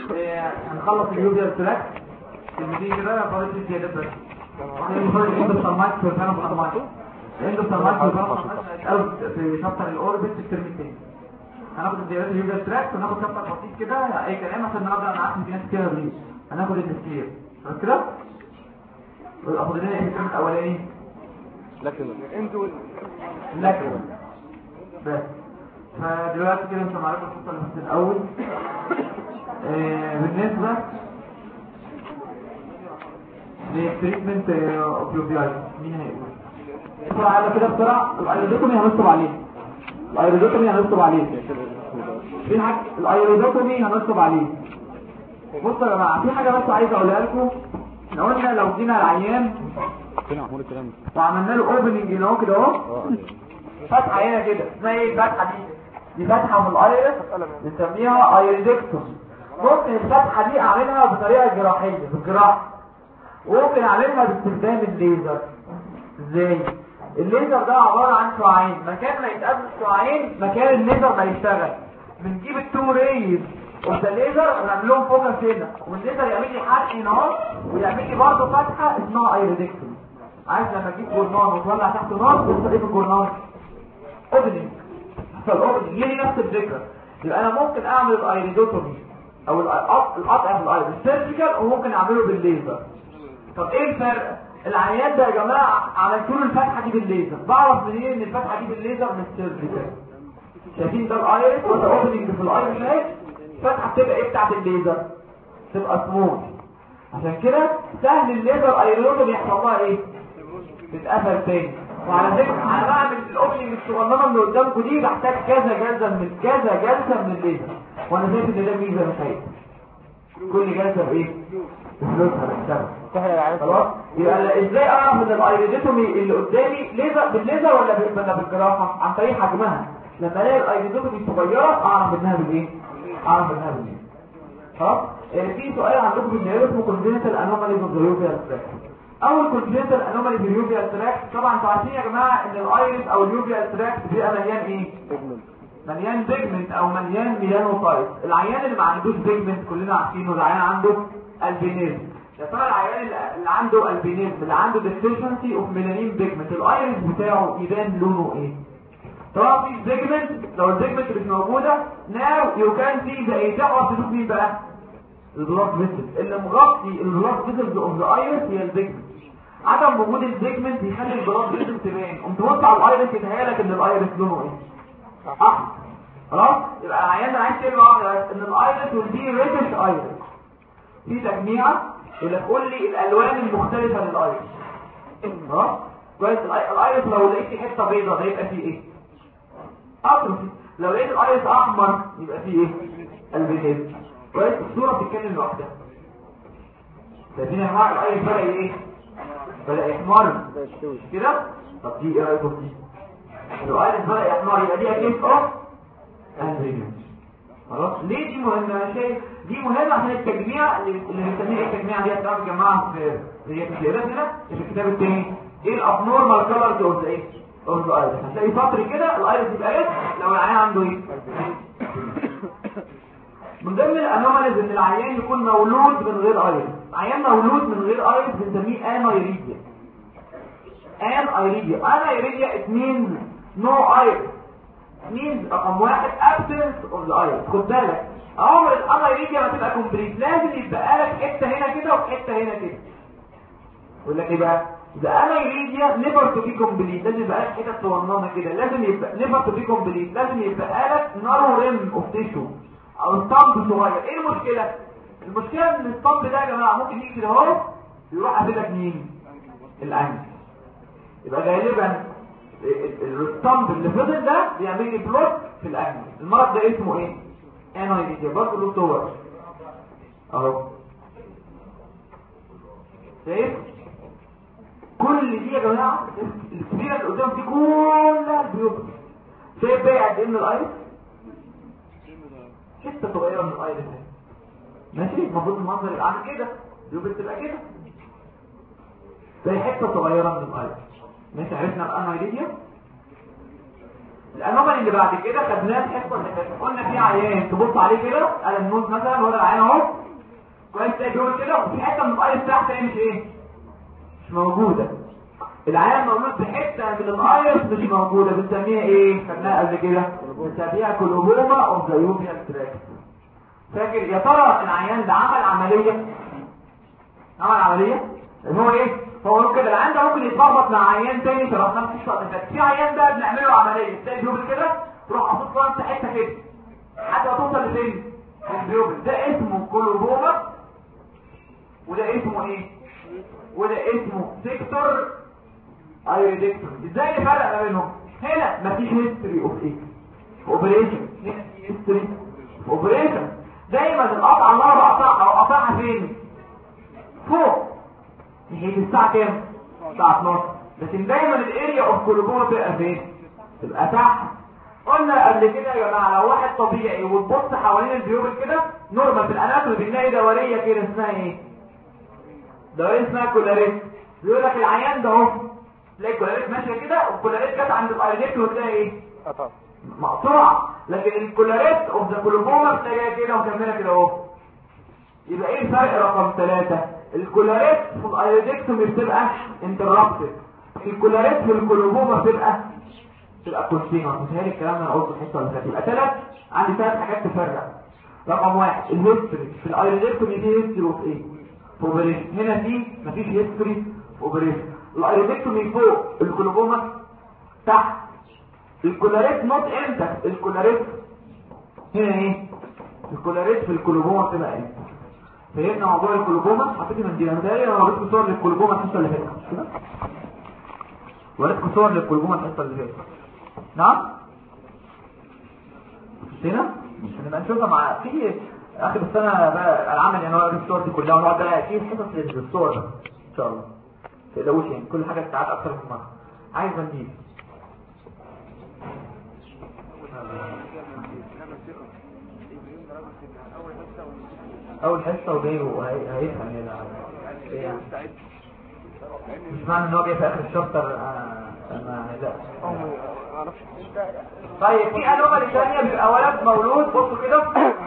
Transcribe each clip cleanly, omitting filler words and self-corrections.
هنخلص اليوبيال تراك المدين كده فاضل الزيادات بس. الاندوسالمايت في الفانوس الأرمايت الاندوسالمايت في الفانوس هيتقال في شابتر الأوربت في الترم التاني. هناخد الزيادات اليوبيال تراك وناخد شابتر بسيط كده أي كلام عشان نبدأ نعرف في ناس كده بريش. هناخد التفكير بس كده والأخذ لنا ايه الترم الأولاني لكن بس. فدلوقتي كده انت معرفة الخطة اللي في الأول. بالنسبة للتريتمنت اوبيوبيايد مين هيقول؟ بسرعة على كده بسرعة. الايرودوتومي هنشطب عليه. في حاجة الايرودوتومي هنشطب عليه. بصوا يا جماعة في حاجة بس عايز اقولها لكم. لو قلنا لو جينا العيان وعملنا له اوبننج هنا كده اهو فتحة هنا كده زي الفتحة دي فتحة من الايرس بنسميها ايريدكتوم. ممكن الفتحة دي اعملها بطريقة جراحية بالجراحة وممكن اعملها باستخدام الليزر. ازاي؟ الليزر ده عبارة عن شعاعين مكان ما يتقابل الشعاعين مكان الليزر ما يشتغل بنجيب التو ريز وده الليزر ونعمل لهم فوكس هنا والليزر يعمل لي حرق هنا اهو ويعمل لي برضه فتحة اسمها ايريدكتوم. عايز لما اجيب جورنال وتولع تحت نار بيحصل ايه في الجورنال؟ اوبننج. فالاوبننج هي نفس الفكرة. يبقى انا ممكن اعمل الايريدوتومي او القطع في الايرس سيرجيكال وممكن اعمله بالليزر. طب ايه الفرق؟ العيان ده يا جماعه عملت له الفتحه دي بالليزر بعرف منين ان الفتحه دي بالليزر مش سيرجيكال؟ شايفين ده الايرس وده اوبننج في الايرس اهي الفتحه بتبقى ايه بتاعت الليزر؟ تبقى سمول. عشان كده سهل الليزر ايرودوم يحصل لها ايه؟ تتقفل تاني. وعلى فكره انا بعمل الاوبننج الصغننه اللي قدامكم دي بحتاج كذا جلسه من الليزر وانا شايف ان ده ميزه مش عيب. كل جلسه بايه؟ بفلوسها بتشتغل. خلاص يبقى ازاي اعرف ان الايريدوتومي اللي قدامي بالليزر ولا بالجراحه؟ عن طريق حجمها. لما الاقي الايريدوتومي صغيره اعرف انها بالايه؟ خلاص. في سؤال عندكم في النهايه اسمه كونجنتال انوماليز اوف ذا يوبيال تراكت. اول كونجنتال انومالي في اليوبيال تراكت طبعا انتوا عارفين يا جماعه ان الايريس او اليوبيال تراكت بيبقى مليان ايه؟ مليان بيجمنت او مليان ميلانوسايت. العيان اللي ما عندوش بيجمنت كلنا عارفينه العيان عنده البينيزم. يا ترى العيان اللي عنده البينيزم اللي عنده ديفيشنسي اوف ميلانين بيجمنت الايريس بتاعه يبان لونه ايه؟ طبعا في بيجمنت لو البيجمنت مش موجوده ناو يو كان سي ذا ايه تعرف تشوف مين بقى؟ البلاد فيسلز اللي مغطي البلاد فيسلز اوف ذا ايريس هي البيجمنت. عدم وجود البيجمنت يخلي البلاد فيسلز تبان. قمت تبص على الايريس يتهيألك ان الايريس لونه ايه؟ احمر. خلاص يبقى العيان ده عايز يقول ان الايريس والدي ريدش ايريس. في تجميعه اللي تقول لي الالوان المختلفه للايريس. خلاص كويس. الايريس لو لقيت حته بيضاء ده يبقى فيه ايه؟ اطرفي. لو لقيت الايريس احمر يبقى فيه ايه؟ البينيزم. كويس. الصوره بتتكلم لوحدها. شايفين يا جماعه الايريس بدا ايه؟ بدا يحمر كده. طب دي ايه رايكم دي؟ لو الايريس بدا يحمر يبقى دي اكيد البينيزم. خلاص. ليه دي مهمه؟ انا شايف دي مهمه عشان التجميع اللي بنسميه التجميع دي هتعرف يا جماعه في الكتاب هنا في الكتاب الثاني ايه الابنورمال كلرز اوف ايه؟ اوف الايريس. هتلاقي سطر كده الايريس يبقى ريد لو العيان عنده ايه؟ من ضمن الانوماليز ان العيان يكون مولود من غير ايريس. عيان مولود من غير ايريس بنسميه انايريديا. انايريديا it means no iris. means رقم واحد absence of the iris. خد بالك عمر الانايريديا ما تبقى كومبليت لازم يبقى لك حته هنا كده وحته هنا كده. يقول لك ايه بقى؟ the انايريديا never to be complete. لازم يبقى لك حته صغننه كده. لازم يبقى never to be complete. لازم يبقى لك narrow rim of tissue او ستامب صغير. ايه المشكله؟ المشكله ان الستامب ده يا جماعه ممكن يجي كده اهو يروح قابلك مين؟ الانجل. يبقى غالبا الستامب اللي فضل ده بيعمل لي بلوك في الانجل. المرض ده اسمه ايه؟ انايريديا. برضه له صور اهو. شايف؟ كل دي يا جماعه الكبيره اللي قدام دي كلها البيوبس. شايف بقى قد ايه من الايرس؟ حته صغيره من الايرس اهي. ماشي. المفروض المنظر يبقى عامل كده البيوبس تبقى كده زي حته صغيره من الايرس. ماشي. عرفنا الانايريديا. الانومالي اللي بعد كده خدناه الحصه اللي فاتت قلنا في عيان تبص عليه كده على النوز مثلا ولا العيان اهو تلاقي دول كده وفي حته من الايرس تحت مش ايه مش موجوده. العيان موجود في حته من الايرس مش موجوده بنسميها ايه خدناها قبل كده بنسميها كولوبوما اوف ذا يوفيال تراكت. فاكر يا ترى العيان ده عمل عمليه اللي هو ايه هو كده العيان ده ممكن يتلخبط مع عيان تاني شرحناه في الشرط ده. في عيان بقى بنعمل له عمليه تلاقي بيوبل كده تروح حاطط له انت حته كده حتى توصل لفين البيوبل. ده اسمه كولوبوما وده اسمه ايه وده اسمه سيكتور ايريدكتوم. ازاي نفرق ما بينهم؟ هنا مفيش هيستوري اوف ايه اوبريشن، هنا في هيستوري اوبريشن. دايما القطعه اللي انا بقطعها وقطعها فين فوق هي الساعه كام الساعه 12 لكن دايما الاريا اوف كولوبوما بتبقى فين تبقى تحت. قلنا قبل كده يا جماعه لو واحد طبيعي وتبص حوالين البيوبل كده نورمال في الاناتومي بنلاقي دوريه كده اسمها ايه دوريه اسمها كولاريت. بيقول لك العيان ده اهو تلاقي الكولاريت ماشيه كده والكولاريت جت عند الايريدكت وتلاقي ايه مقطوعه. لكن الكولاريت اوف ذا كولوبوما بتلاقيها كده ومكمله كده اهو. يبقى ايه الفرق رقم 3؟ الكولاريت في الايريدكتومي بتبقى انترابتد، الكولاريت في الكولوبوما بتبقى كونتينوس. متهيألي الكلام ده انا قلته في الحته اللي فاتت. يبقى عندي 3 حاجات تفرق. رقم 1 الهيستوري في الايريدكتومي دي هيستوري اوف ايه اوبريشن. هنا دي مفيش هيستوري اوبريشن. الايريدكتومي فوق الكولوبوما تحت. الكولاريت نوت انتكت. الكولاريت هنا ايه الكولاريت في الكولوبوما بتبقى ايه. فهمنا موضوع الكولوبوما. حطيت من دي انا وريتكم صور للكولوبوما الحصه اللي فاتت كده وريتكم صور للكولوبوما الحصه اللي فاتت. نعم هنا مش هنبقى نشوفها مع في اخر السنه بقى العمل يعني هو الصور دي كلها ونقعد بقى في حصص للصور ده ان شاء الله. ما تقلقوش يعني كل حاجه بتاعت اكتر من مره. عايز نجيب اول حصه وجاي وهيفهم يعني مش معنى ان هو جاي في اخر الشابتر انا لا طيب في انواع ثانيه بيبقى ولد مولود. بصوا كده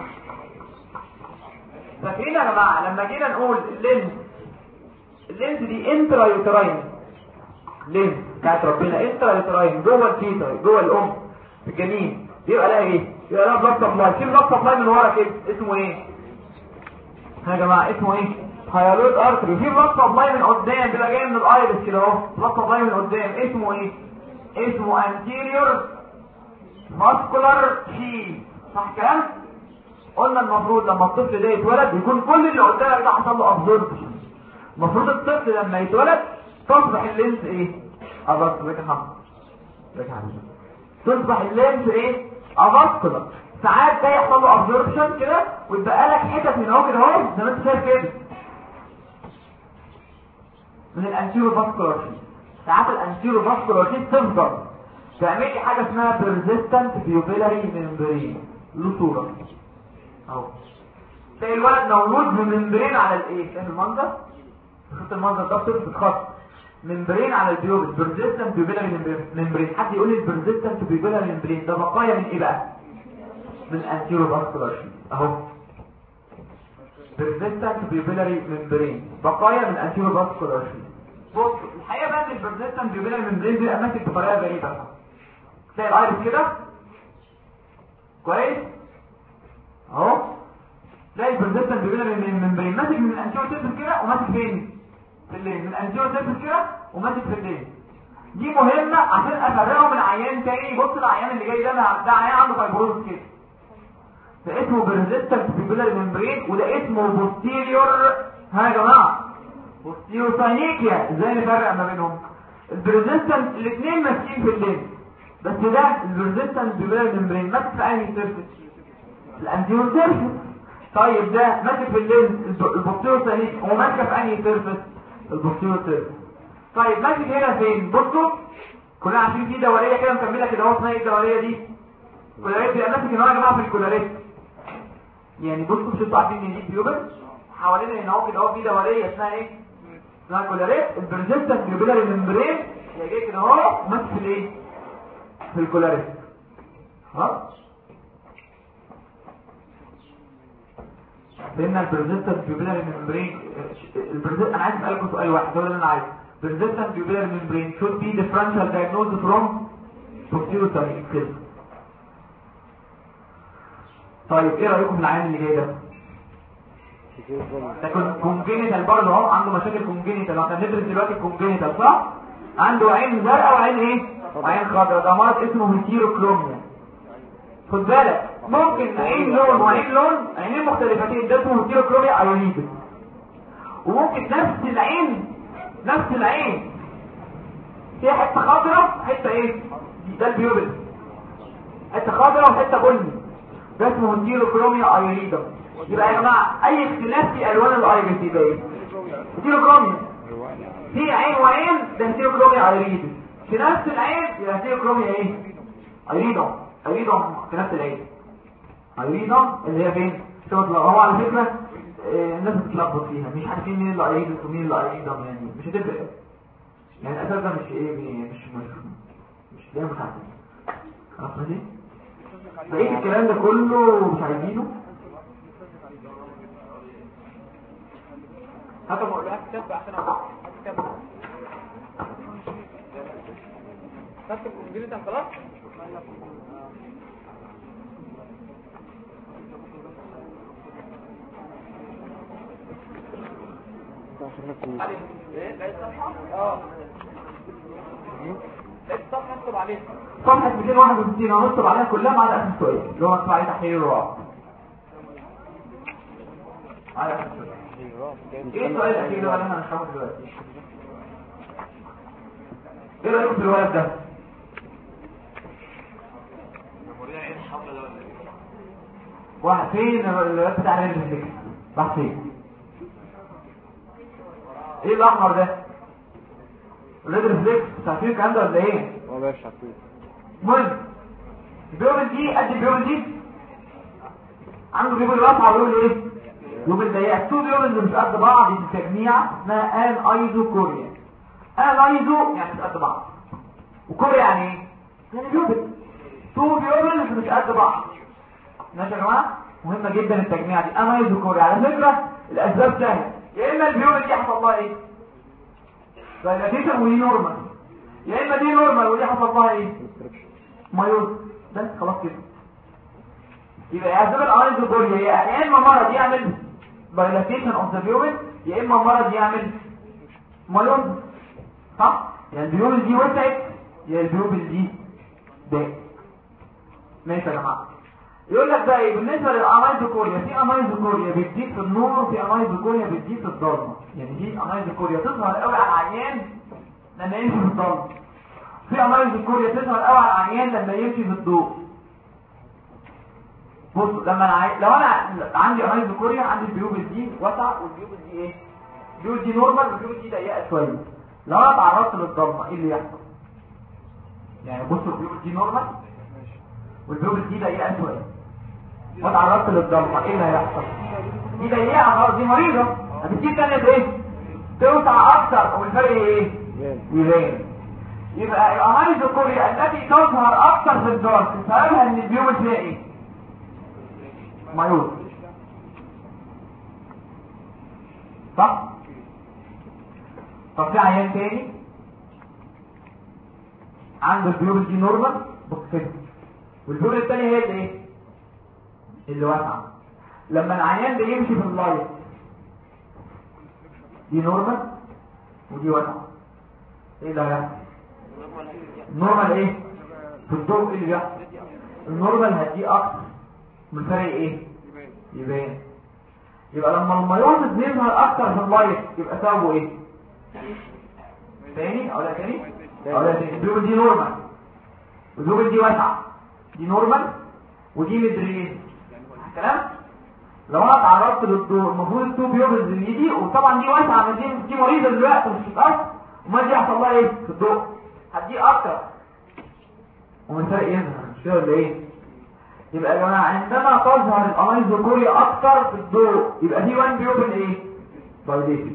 فاكرين يا جماعه لما جينا نقول اللينز دي انترا يوتراين لينز بتاعت ربنا انترا يوتراين جوه الفيتا جوه الام في الجنين بيبقى لها ايه بيبقى لها بلاد سبلاي. في بلاد سبلاي من ورا كده اسمه ايه يا جماعه اسمه ايه هايالويد ارتري. في بلاد سبلاي من قدام بيبقى جاي من الايرس كده اهو بلاد سبلاي من قدام اسمه ايه اسمه انتيريور ماسكولار شيل. صح كلام؟ قلنا المفروض لما الطفل ده يتولد يكون كل اللي قدامك ده حصل له ابزوربشن. المفروض الطفل لما يتولد تصبح اللينس ايه اباسكولار. رجع تصبح اللينس ايه اباسكولار. ساعات ده يحصل له ابزوربشن كده ويتبقى لك حتت من اهو كده اهو زي ما انت شايف كده من الانتيرو فاسكولار شيل. ساعات الانتيرو فاسكولار شيل تفضل تعمل لي حاجه اسمها بيرزيستنت بيوبيلاري ممبرين. له صوره اهو تلاقي الولد مولود بممبرين على الايه شايف المنظر شفت المنظر ده بتتخط ممبرين على البيوبل بيرزيستنت بيوبيلاري ممبرين. حد يقول لي البيرزيستنت بيوبيلاري ممبرين ده بقايا من ايه بقى من الانتيرو فاسكولار شيل اهو بيرزيستنت بيوبيلاري ممبرين بقايا من الانتيرو فاسكولار شيل. بص الحقيقه بقى البيرزيستنت بيوبيلاري ممبرين دي ماسك بطريقه غريبه. تلاقي الايرس كده كويس اهو تلاقي البيرزيستنت بيوبيلاري ممبرين ماسك من الانتيرو سيرفيس كده وماسك فين في اللين من الانتيرو سيرفيس كده وماسك في اللين. دي مهمه عشان افرقه من عيان تاني. بص العيان اللي جاي ده عيان عنده فايبروز كده ده اسمه بيرزيستنت بيوبيلاري ممبرين وده اسمه بوستيريور ها يا جماعه بوستيريور ساينيكيا. ازاي نفرق ما بينهم؟ البيرزيستنت الاثنين ماسكين في اللين بس ده البيرزيستنت بيوبيلاري ممبرين ماسك في انهي سيرفيس الانتيرو سيرفيس. طيب ده ماسك في اللين البوستيريور ساينيكيا وماسك في انهي سيرفيس البوستيريور سيرفيس. طيب ماسك هنا فين؟ بصوا كلنا عارفين في دوريه كده مكمله كده اهو اسمها ايه الدوريه دي كولاريت. بيبقى ماسك هنا يا جماعه في الكولاريت يعني بصوا مش انتوا عارفين ان دي بيوبل حوالينا هنا اهو كده اهو في دوريه اسمها ايه اسمها كولاريت. البيرزيستنت بيوبيلاري ممبرين جاي كده اهو ماسك في الايه في الكولاريت ها فهمنا البرزيستنت بيوبيلاري ممبرين. انا عايز اسالكم سؤال واحد، ده اللي انا عايزه. persistent tubular membrane should be differential diagnosed from posterior كده. طيب ايه رايكم في العيان اللي جاي ده؟ ده كونجينيتال برضه اهو، عنده مشاكل كونجينيتال. احنا بندرس دلوقتي الكونجينيتال صح؟ عنده عين زرقاء وعين ايه؟ وعين خضراء. ده مرض اسمه هيتيروكروميا. خد بالك ممكن عين لون وعين لون، عينين مختلفتين، ده اسمه هيتيروكروميا ايونيتس. وممكن نفس العين فيها حته خضراء حته ايه؟ ده البيوبل، حته خضراء وحته بني، ده اسمه هيتيروكروميا ايونيتس. يبقى يا جماعه اي اختلاف في الوان الايريس يبقى ايه؟ هيتيروكروميا. في عين وعين ده هيتيروكروميا ايونيتس، في نفس العين يبقى هيتيروكروميا ايه؟ ايونيتس. في نفس العين ايونيتس اللي هي فين؟ هو على فكره الناس بتتلخبط فيها، مش عارفين مين اللي ايونيتس ومين اللي ايونيتس، يعني مش هتفرق، يعني الاساس ده مش ايه، مش ده مش عارفين. خلاص ماشي. بقيت الكلام ده كله مش عايزينه. هاتوا مقولات كتاب عشان اقرا كتاب. كتاب الانجليزي خلاص. ايه ده الصفحه؟ الصفحه اكتب عليها صفحه 261 هنكتب عليها كلها ما عدا اخر سؤال اللي هو مكتوب عليه تحليل الرعب. على اخر سؤال ايه السؤال الاخير اللي احنا هنشرحه دلوقتي؟ ايه رايكم في الولد ده؟ واحد فين الولد بتاع الريفلكس؟ راح فين؟ ايه الاحمر ده؟ الريد ريفلكس تعرفين الكلام ده ولا ايه؟ هو مش عارفين. المهم البيوبل دي قد البيوبل دي عنده بيوبل واسعه وبيوبل ايه؟ بيوبل ضيقه. التو بيوبل مش قد بعض، دي تجميع اسمها ان ايزو كوريا. ان ايزو يعني مش قد بعض، وكوريا يعني ايه؟ يعني بيوبل. تو بيوبل مش قد بعض. ماشي يا جماعه؟ مهمه جدا التجميع دي ان ايزو كوريا. على فكره الاسباب سهله، يا اما البيوبل دي حصل لها ايه؟ دايلاتيشن ودي نورمال، يا اما دي نورمال ودي حصل لها ايه؟ مايوز. بس خلاص كده. يبقى اسباب الايزوكوريا يا اما مرض يعمل دايلاتيشن اوف ذا بيوبل، يا اما مرض يعمل مايوز. صح؟ يعني البيوبل دي وسعت يا البيوبل دي ضاقت. ماشي يا جماعه. يقول لك بقى ايه بالنسبه للانايزوكوريا؟ في انايزوكوريا بتزيد في النور وفي انايزوكوريا بتزيد في الضلمه. يعني دي انايزوكوريا تظهر قوي على العيان لما يمشي في الضلمه، في انايزوكوريا تظهر قوي على العيان لما يمشي في الضوء. بصوا لو انا عندي انايزوكوريا، عندي البيوبل دي واسعه والبيوبل دي ايه؟ البيوبل دي نورمال والبيوبل دي ضيقه شويه. لو انا اتعرضت للضلمه ايه اللي يحصل؟ يعني بصوا البيوبل دي نورمال والبيوبل دي ضيقه شويه، واتعرضت للضلمه ايه اللي هيحصل؟ دي ضيقه خلاص، دي مريضه، هتبتدي تانية ايه؟ توسع اكتر والفرق ايه؟ يبان. يبقى الانايزوكوريا التي تظهر اكتر في الدارك سببها ان البيوبل فيها ايه؟ مايوز. صح؟ طب في عيان تاني عنده البيوبل دي نورمال بص كده، والبيوبل التانية هي اللي ايه؟ اللي واسعه. لما العيان ده يمشي في اللايت دي نورمال ودي واسعه، ايه اللي هيحصل؟ النورمال ايه؟ في الضوء ايه اللي بيحصل؟ النورمال هدي اكتر والفرق ايه؟ يبان. يبقى لما المايوز بيظهر اكتر في اللايت يبقى سببه ايه؟ تاني اقولها تاني البيوبل دي نورمال والبيوبل دي واسعه، دي نورمال ودي مدريين. كلام لو انا اتعرضت للضوء المفروض التو بيوبلز دي، وطبعا دي واسعه، دي مريضه دلوقتي مش هتتقص، وما دي هيحصل لها ايه في الضوء؟ هدي اكتر ومن فرق يظهر مش كده ولا ايه؟ يبقى يا جماعه عندما تظهر الانايزوكوريا اكتر في الضوء يبقى دي وان بيوبل ايه؟ دايليتد.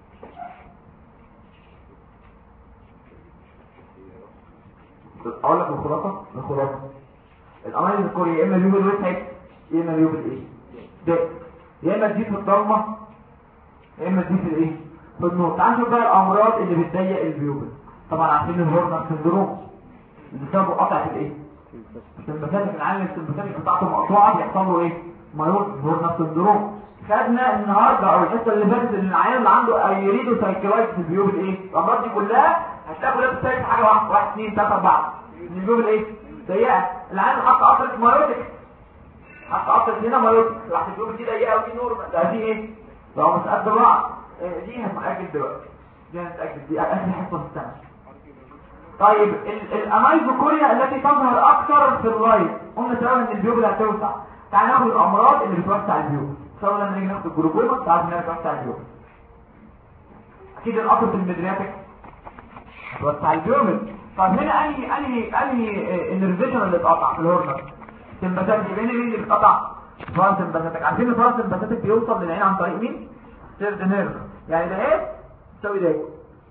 اقول لك الخلاصه الانايزوكوريا يا اما بيوبل وسعت يا اما بيوبل ايه؟ ده يا اما تزيد في الضلمه يا اما تزيد في الايه في النور. تعالوا نشوف بقى الامراض اللي بتضيق البيوبل. طبعا عارفين الهورنر سندروم اللي بسببه قطعه الايه السمباثيك العامل السمباثيك بتاعته مقطوعه بيحصل له ايه مايوز هورنر سندروم. خدنا النهارده او الحصه اللي فاتت ان العيان اللي عنده ايريدو سايكلايتس في البيوبل ايه الامراض دي كلها هتلاقوا لابس ثالث حاجه واحده 1 2 3 4 ان البيوبل ايه ضيقه. العيان حط قطره مايوتك حط قطره هنا مايوتك راح البيوبل دي ضيقه ودي نور ده دي ايه لو مش قد بعض دي هتتاجل دلوقتي دي هتتاجل دي اخر حصه في السنه. طيب الاميزوكوريا التي تظهر اكثر في الرايت قلنا سبب ان البيوبل هتوسع. تعال ناخد الامراض اللي بتوسع البيوبل. سواء لما نيجي ناخد الجلوكوما تعرف انها بتوسع البيوبل. اكيد القطره المدرياتك بتوسع البيوبل. طب هنا انهي النرفيشن اللي اتقطع في الهورنر سمباثيك بين مين اللي بيتقطع سمباثيك. عارفين سمباثيك بيوصل للعين عن طريق مين سيرد نيرف. يعني ده ايه تساوي ده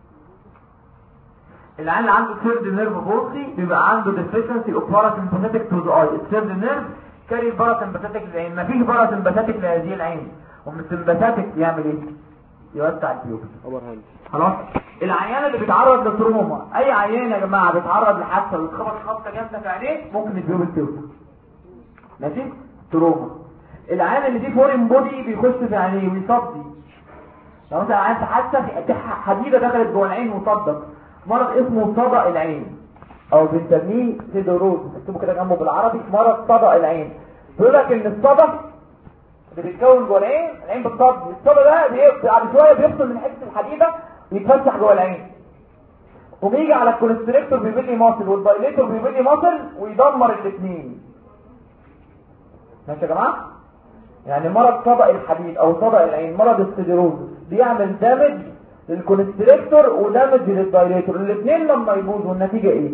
العين اللي عنده سيرد نيرف بوصي بيبقى عنده deficiency of parasympathetic to the eye. السيرد نيرف كاري الباراسمباثيك للعين. مفيش باراسمباثيك لهذه العين ومن السمباثيك يعمل ايه يوسع البيوبل. خلاص العيان اللي بيتعرض للتروما اي عيان يا جماعه بيتعرض لحادثه ويتخبط خبطه جامده في عينيه ممكن البيوبل توسع ماشي تروما. العيان اللي دي فورين بودي بيخش في عينيه ويصدي. لو انت عيان في حادثه في حديده دخلت جوه العين وصدت مرض اسمه صدأ العين او بنسميه سيدوروز اكتبوا كده جنبه بالعربي مرض صدأ العين. بيقول لك ان الصدى اللي بيتكون جوه العين بالصدى الصدى ده بعد شويه بيفصل من حته الحديده ويتفتح جوه العين وبيجي على الكونستريكتور بيبني ماسل والدايليتور بيبني ماسل ويدمر الاثنين. ماشي يا جماعه يعني مرض صدأ الحديد او صدأ العين مرض السيدوروز بيعمل دامج للكونستريكتور ودامج للدايليتور الاثنين لما يبوظوا النتيجه ايه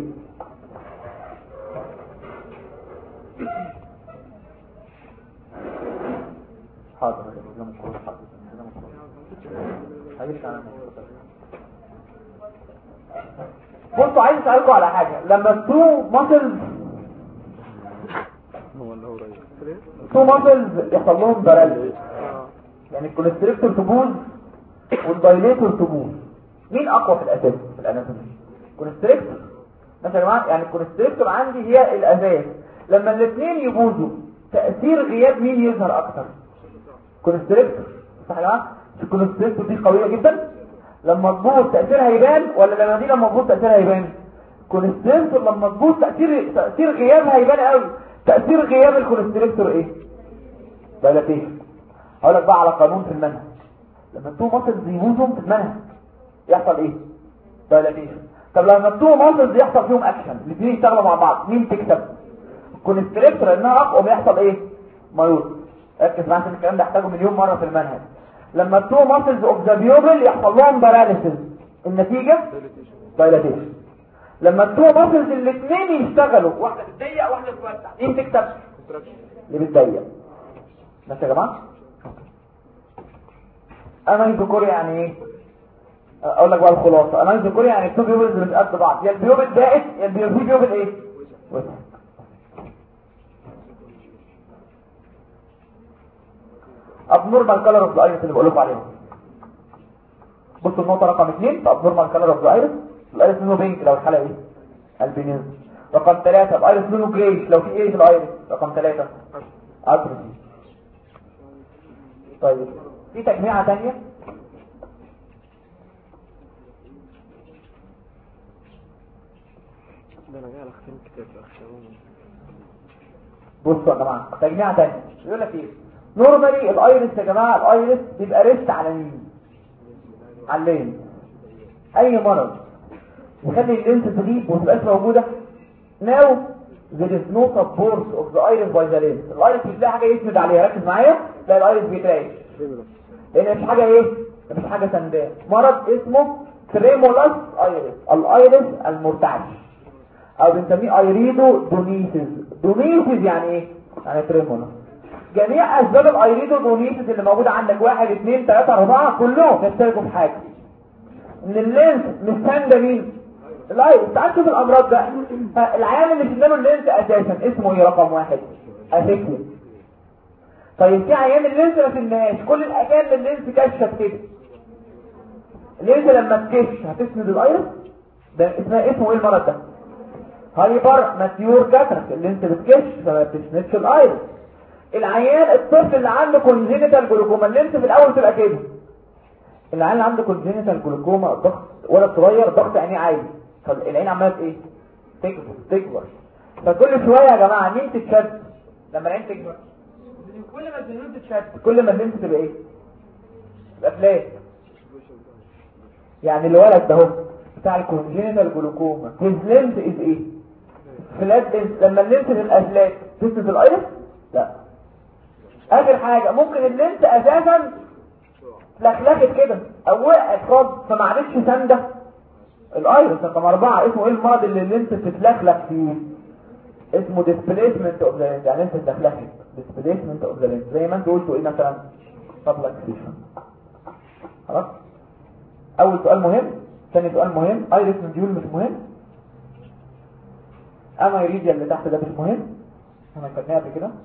حاضر بصوا عايز اسالكم على حاجه. لما التو ماسلز يحصل لهم باراليز يعني الكونستريكتور تبوظ والدايليتور تبوظ مين اقوى في الاساس في الاناتومي الكونستريكتور. ماشي يا جماعه يعني الكونستريكتور عندي هي الاساس. لما الاثنين يبوظوا تاثير غياب مين يظهر اكتر كونستريكتور صح يا جماعه. الكونستريكتور دي قويه جدا لما تبوظ تاثيرها يبان ولا لما دي لما تبوظ تاثيرها يبان كونستريكتور لما تبوظ تاثير غيابها يبان قوي. تاثير غياب الكونستريكتور ايه دايلاتيشن. هقول لك بقى على قانون في المنهج لما التو ماسلز يبوظوا في المنهج يحصل ايه دايلاتيشن. طب لما التو ماسلز يحصل فيهم اكشن الاثنين يشتغلوا مع بعض مين تكسب الكونستريكتور لانها اقوى يحصل ايه مايوز. ركز معايا عشان الكلام ده احتاجه مليون مره في المنهج. لما التو ماسلز اوف ذا بيوبل يحصل لهم باراليسيس النتيجه دايلاتيشن. لما التو ماسلز الاثنين يشتغلوا واحده بتضيق واحده بتوسع مين تكسب اللي بتضيق. ماشي يا جماعه انايزوكوريا يعني ايه اقول لك بقى الخلاصه. انايزوكوريا يعني التو بيوبلز مش قد بعض يا البيوبل ضاقت يا البيوبل ايه وسع. abnormal color of the iris اللي بقول لكم عليهم. بصوا النقطه رقم 2 abnormal color of the iris الايرس لونه بينك لو الحاله ايه البينيز. رقم 3 الايرس لونه جريش لو في ايه في الايرس. رقم 3 اتروفي. طيب في تجميعه ثانيه بصوا يا جماعه تجميعه ثانيه يقول لك ايه نورمالي الايرس يا جماعه الايرس بيبقى ريست على مين على اللين. اي مرض يخلي اللينس تغيب وتبقاش موجوده ناو there is no support of the iris by the lens. الايرس مش لاقي حاجه يسند عليها. ركز معايا لا الايرس بيتراش لان مش حاجه ايه مش حاجه سنداه. مرض اسمه تريمولاس ايرس الايرس المرتعش او بنسميه ايريدو دونيسيس. دونيسيس يعني ايه يعني تريمولاس. جميع اسباب الايريدو دونيسيس اللي موجوده عندك 1 2 3 4 كلهم يشتركوا في حاجه ان اللينس مش سانده مين الايرس. تعال شوف الامراض ده. العيان اللي شلنا له اللينس اساسا اسمه ايه رقم 1 اسيكليا. طيب في عيان اللينس ما فيناش، كل الاجيال اللينس كشفت كده، اللينس لما تكش هتسند الايرس، ده اسمه ايه المرض ده؟ هايبر ماتيور كاتراكت، اللينس بتكش فما بتسندش الايرس. العيان الطفل اللي عنده كونجينيتال جلوكوما، اللينس في الاول تبقى كده، العيان اللي عنده كونجينيتال جلوكوما ضغط ولد صغير ضغط عينيه عالي، فالعين عماله ايه؟ تكبر. فكل شويه يا جماعه مين تتشد لما العين تكبر؟ كل ما الزنون تتشد كل ما اللينس تبقى ايه؟ تبقى فلات. يعني الولد ده بتاع الكونجينيتال جلوكوما his lens is ايه؟ فلات. لما اللينس تبقى فلات تسند الايرس؟ لا. اخر حاجه ممكن اللينس اساسا لخلخت كده او وقعت خالص فما عادتش سانده الايرس. رقم 4 اسمه ايه المرض اللي اللينس بتتلخلخ فيه؟ اسمه displacement of the lens، يعني انت اتلخلخت displacement of the lens، زي ما انت قلتوا ايه مثلا subluxation. خلاص. اول سؤال مهم، ثاني سؤال مهم، ايرس نديول مش مهم، اما يريديا اللي تحت ده مش مهم، احنا خدناها قبل كده.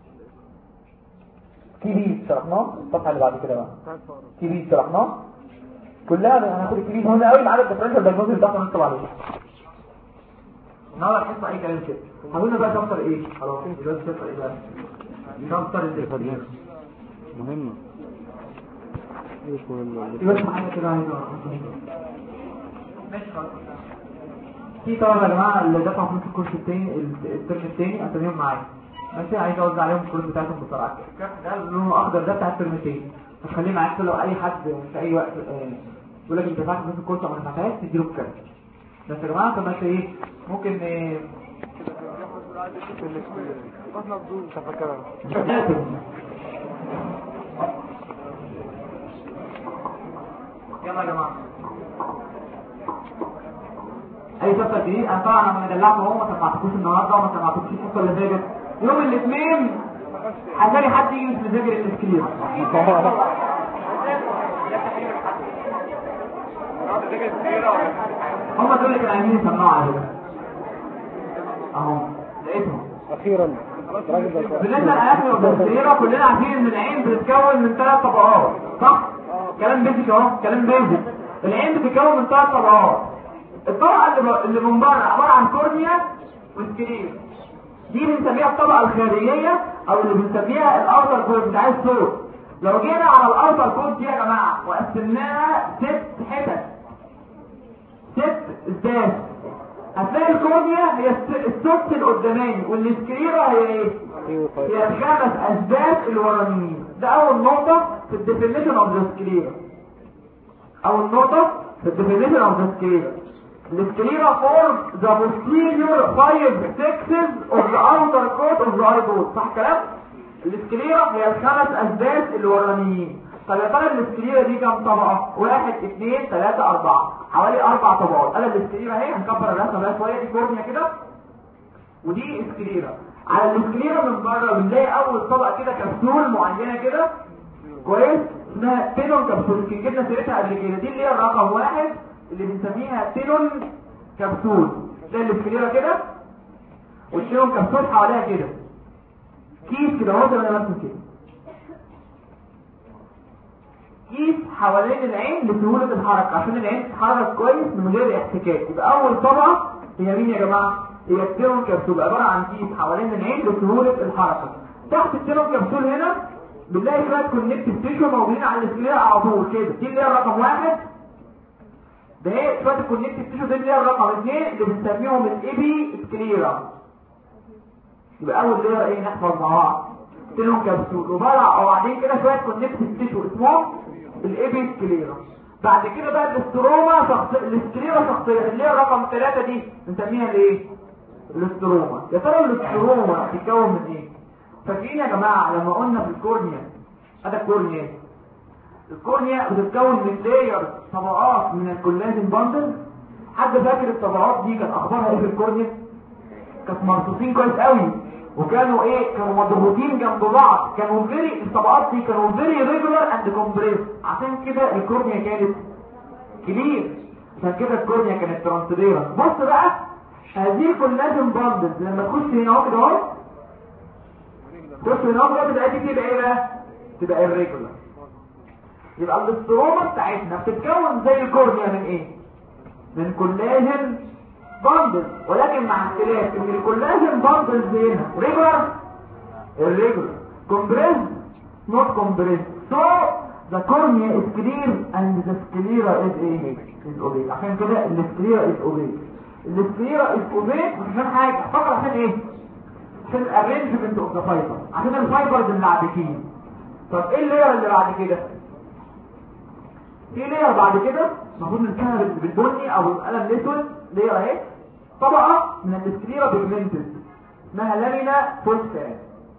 كيبيز شرحناه، الصفحه اللي بعد كده بقى كيبيز شرحناه كلها. هناخد الكيبيز مهم قوي معانا الديفرنشال دايجنوستيك بتاعنا نكتب عليه. النهارده الحصه اي كلام كده. هقولنا بقى شابتر ايه؟ خلاص دلوقتي شابتر ايه بقى؟ شابتر اللي مهم. مش مهم. يبقى معايا كده عايز ماشي خلاص. في طبعا يا جماعه اللي دفعوا فلوس الكورس الثاني الترم الثاني اساميهم معايا. ماشي، عايز اوزع عليهم الكورس بتاعتهم بسرعه. ده لونه اخضر ده بتاع الترم الثاني، هتخليه معاك لو اي حد في اي وقت يقول لك انت دفعت فلوس الكورس وما دفعتهاش تديله الكارت. بس يا جماعه طب ايه ممكن يلا يا جماعه اي شابتر جديد. انا طبعا لما دلعته اهو ما سمعتكوش النهارده وما سمعتكوش الحصه اللي فاتت. يوم الاثنين هتلاقي حد يجي يذاكر الاسكلير. هم دول اللي كانوا عايزين يسمعوا عليهم اهو لقيتهم اخيرا. بالنسبه للاكل والبكتيريا كلنا عارفين ان العين بتتكون من 3 طبقات، صح؟ كلام بيزك اهو، كلام بيزك. العين بتتكون من 3 طبقات. الطبقه اللي من بره عباره عن كورنيا وسكلير، دي بنسميها الطبقه الخارجيه او اللي بنسميها الاوتر كورد بتاع الصوت. لو جينا على الاوتر كورد دي يا جماعه وقسمناها 6 حتت 6 ازاز، هتلاقي الكورنيا هي السدس القداماني والسكليرا هي ايه؟ هي ال5 اسداس الورانيين. ده اول نقطه في الديفينيشن اوف ذا سكليرا. اول نقطه في الديفينيشن اوف ذا سكليرا. السكليرا form the posterior 5 sixes of the outer coat of the eyeball. صح كلام؟ السكليرا هي ال5 اسداس الورانيين. طب يا ترى السكليرا دي كام طبقه؟ 1 2 3 4، حوالي 4 طبقات. انا السكليرا اهي هنكبر الرسمه بقى شويه، دي كورنيا كده ودي سكليرا. على السكليرا من بره بنلاقي اول طبقه كده كبسول معينه كده كويس اسمها تينون كبسول، جبنا سيرتها قبل كده. دي اللي هي الرقم 1 اللي بنسميها تينون كبسول. ده السكليرا كده والتينون كبسول حواليها كده كيس كده اهو زي ما انا برسم كده، كيس حوالين العين لسهوله الحركه عشان العين تتحرك كويس من غير احتكاك. يبقى اول طبقه هي مين يا جماعه؟ هي التينون كبسول، عباره عن كيس حوالين العين لسهوله الحركه. تحت التينون كبسول هنا بنلاقي شويه كونكتيف تيشو موجودين على السكليرا على طول كده. دي اللي هي الرقم 1. ده هي شويه الكونكتيف تيشو دي اللي هي الرقم 2 اللي بنسميهم الابي سكليرا. يبقى اول لير ايه نحفظ مع بعض؟ تينون كبسول، وبعدين كده شويه كونكتيف تيشو اسمهم الابي سكليرا. بعد كده بقى الاستروما السكليرا شخصيه اللي هي الرقم 3 دي بنسميها الايه؟ الاستروما. يا ترى الاستروما بتتكون من ايه؟ فاكرين يا جماعه لما قلنا في الكورنيا هذا الكورنيا بتتكون من لاير طبقات من الكولاجين باندل. حد فاكر الطبقات دي كانت اخبارها ايه في الكورنيا؟ كانت مرصوصين كويس قوي وكانوا ايه؟ كانوا مضغوطين جنب بعض، كانوا الطبقات دي كانوا فيري ريجولار اند كومبريس. عشان كده الكورنيا كانت كبير، عشان كده الكورنيا كانت ترانسبيرنت. بص بقى هذه الكولاجين باندل لما تخش هنا اهو كده اهو تخش من هنا بتاعتي تبقى ايه بقى؟ تبقى الريجولار. يبقى الاستروما بتاعتنا بتتكون زي الكورنيا من ايه؟ من كولاجين باندل، ولكن مع اختلاف ان الكولاجين باندلز هنا ريجولار الريجولار كومبريس نوت كومبريس. سو the cornea is clear and the sclera is is opaque. عشان كده السكليرا is opaque. السكليرا is opaque مش عشان حاجه، فقط عشان ايه؟ عشان الارينجمنت اوف ذا فايبر، عشان الفايبرز الملعبكين. طب ايه اللير اللي بعد كده؟ في لير بعد كده المفروض نرسمها بالبني او بالقلم الاسود. لير اهي طبقه من السكليرا بيجمنتد اسمها لامينا فوسكا.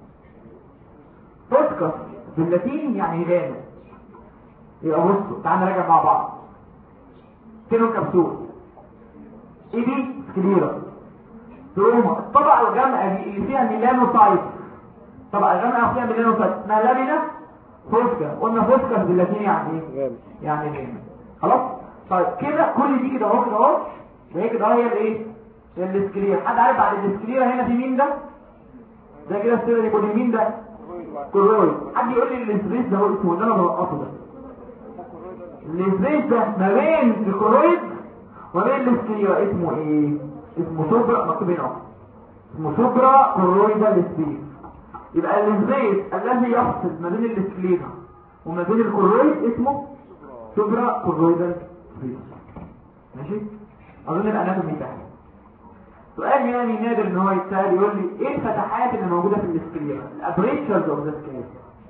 فوسكا باللاتيني يعني غامق. يبقى بصوا تعالى نراجع مع بعض. كيلو كبسول ايه دي؟ سكليرا. تروما الطبقه الغامقه دي اللي فيها ميلانوسايت، الطبقه الغامقه فيها ميلانوسايت اسمها لامينا فوسكا. قلنا فوسكا باللاتيني يعني ايه؟ يعني غامق. خلاص. طيب كده كل دي كده اهو كده اهو ده كده هي الايه؟ السكليرا. حد عارف بعد السكليرا هنا في مين ده؟ ده كده السيره دي كل مين ده؟ كورويد. حد يقول لي الاسبريس ده هو اسمه ده انا بلقطه ده. الاسبريس ده ما بين الكورويد وما بين السكليرا اسمه ايه؟ اسمه سوبرا، مكتوب هنا اهو اسمه سوبرا كورويدال سبيس. يبقى الاسبريس الذي يفصل ما بين السكليرا وما بين الكورويد اسمه سوبرا كورويدال سبيس. ماشي؟ اظن الاناتومي ده سؤال يعني نادر ان هو يتسال يقول لي ايه الفتحات اللي موجوده في السكليرا؟ الابريتشرز اوف ذا سكليرا.